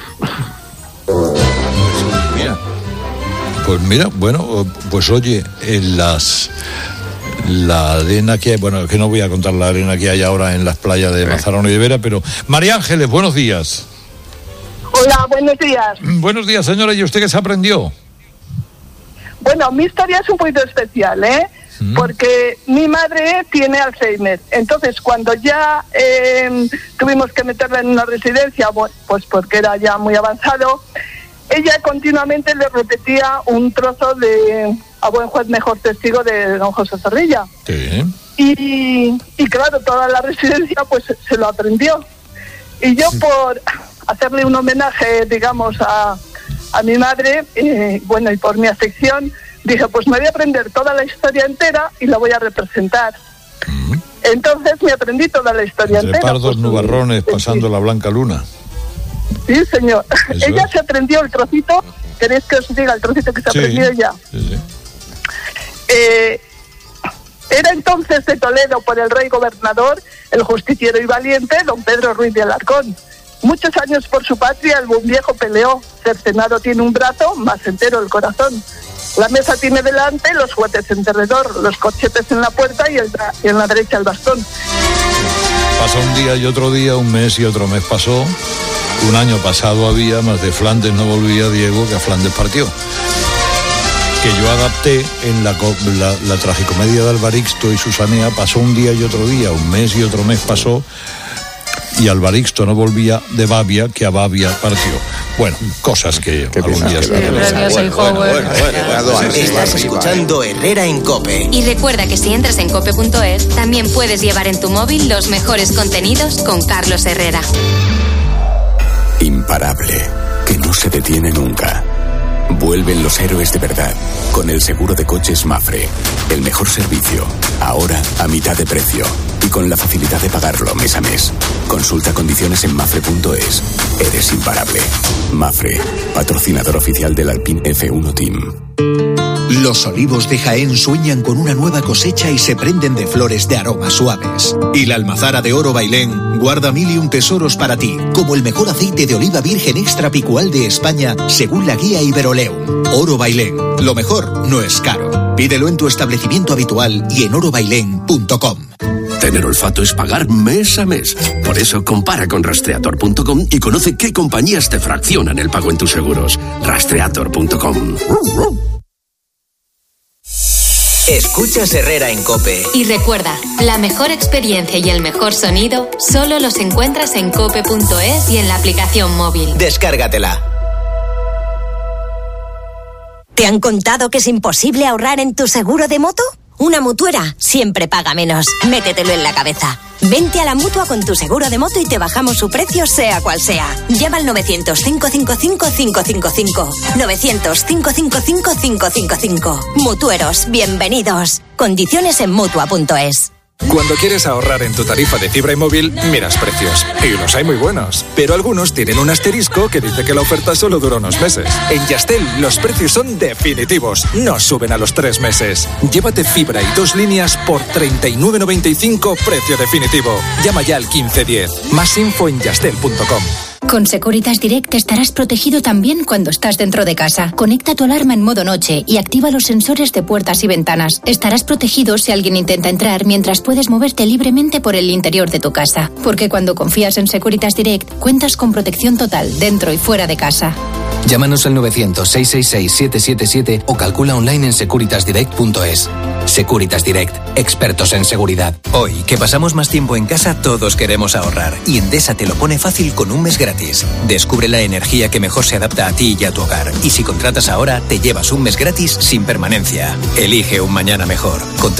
Mira, pues mira, bueno, pues oye, en las la arena que hay, bueno, que no voy a contar la arena que hay ahora en las playas de Mazarrón y de Vera, pero María Ángeles, buenos días. Hola, buenos días. Buenos días, señora, ¿y usted qué se aprendió? Bueno, mi historia es un poquito especial, ¿eh? Porque mi madre tiene Alzheimer. Entonces, cuando ya eh, tuvimos que meterla en una residencia, pues porque era ya muy avanzado, ella continuamente le repetía un trozo de A buen juez, mejor testigo de don José Zorrilla. Sí. Y, y claro, toda la residencia pues se lo aprendió. Y yo, por hacerle un homenaje, digamos, a, a mi madre, eh, bueno, y por mi afección, dije, pues me voy a aprender toda la historia entera y la voy a representar. Uh-huh. Entonces me aprendí toda la historia Entre entera. pardos, pues, nubarrones, sí, pasando la blanca luna. Sí, señor. Eso Ella es. se aprendió el trocito. ¿Queréis que os diga el trocito que se Sí, aprendió ella? Sí, sí. Eh, era entonces de Toledo por el rey gobernador, el justiciero y valiente, don Pedro Ruiz de Alarcón. Muchos años por su patria el buen viejo peleó, cercenado tiene un brazo, más entero el corazón. La mesa tiene delante, los juguetes en derredor, los corchetes en la puerta y, el, y en la derecha el bastón. Pasó un día y otro día, un mes y otro mes pasó. Un año pasado había, más de Flandes no volvía Diego, que a Flandes partió. Que yo adapté en la, la, la tragicomedia de Alvarixto y Susanea. Pasó un día y otro día, un mes y otro mes pasó, y Alvarixto no volvía de Babia, que a Babia partió. Bueno, cosas que algún día se Estás escuchando Herrera en COPE. Y recuerda que si entras en cope punto es, también puedes llevar en tu móvil los mejores contenidos con Carlos Herrera. Imparable, que no se detiene nunca. Vuelven los héroes de verdad con el seguro de coches Mafre. El mejor servicio, ahora a mitad de precio y con la facilidad de pagarlo mes a mes. Consulta condiciones en mafre punto es. Eres imparable. Mafre, patrocinador oficial del Alpine F uno Team. Los olivos de Jaén sueñan con una nueva cosecha y se prenden de flores de aromas suaves. Y la almazara de Oro Bailén guarda mil y un tesoros para ti, como el mejor aceite de oliva virgen extra picual de España, según la guía Iberoleum. Oro Bailén, lo mejor no es caro. Pídelo en tu establecimiento habitual y en oro bailén punto com. Tener olfato es pagar mes a mes. Por eso compara con rastreator punto com y conoce qué compañías te fraccionan el pago en tus seguros. rastreator punto com. Escuchas Herrera en COPE. Y recuerda, la mejor experiencia y el mejor sonido solo los encuentras en cope punto es y en la aplicación móvil. Descárgatela. ¿Te han contado que es imposible ahorrar en tu seguro de moto? Una mutuera siempre paga menos. Métetelo en la cabeza. Vente a la Mutua con tu seguro de moto y te bajamos su precio sea cual sea. Llama al novecientos, cinco cinco cinco, cinco cinco cinco. novecientos, cinco cinco cinco, cinco cinco cinco. Mutueros, bienvenidos. Condiciones en mutua punto es. Cuando quieres ahorrar en tu tarifa de fibra y móvil, miras precios. Y los hay muy buenos. Pero algunos tienen un asterisco que dice que la oferta solo dura unos meses. En Yastel, los precios son definitivos. No suben a los tres meses. Llévate fibra y dos líneas por treinta y nueve noventa y cinco, precio definitivo. Llama ya al quince diez. Más info en yastel punto com. Con Securitas Direct estarás protegido también cuando estás dentro de casa. Conecta tu alarma en modo noche y activa los sensores de puertas y ventanas. Estarás protegido si alguien intenta entrar mientras puedes moverte libremente por el interior de tu casa. Porque cuando confías en Securitas Direct, cuentas con protección total dentro y fuera de casa. Llámanos al novecientos, seiscientos sesenta y seis, setecientos setenta y siete o calcula online en securitas direct punto es. Securitas Direct, expertos en seguridad. Hoy, que pasamos más tiempo en casa, todos queremos ahorrar. Y Endesa te lo pone fácil con un mes gratis. Descubre la energía que mejor se adapta a ti y a tu hogar. Y si contratas ahora, te llevas un mes gratis sin permanencia. Elige un mañana mejor. Contra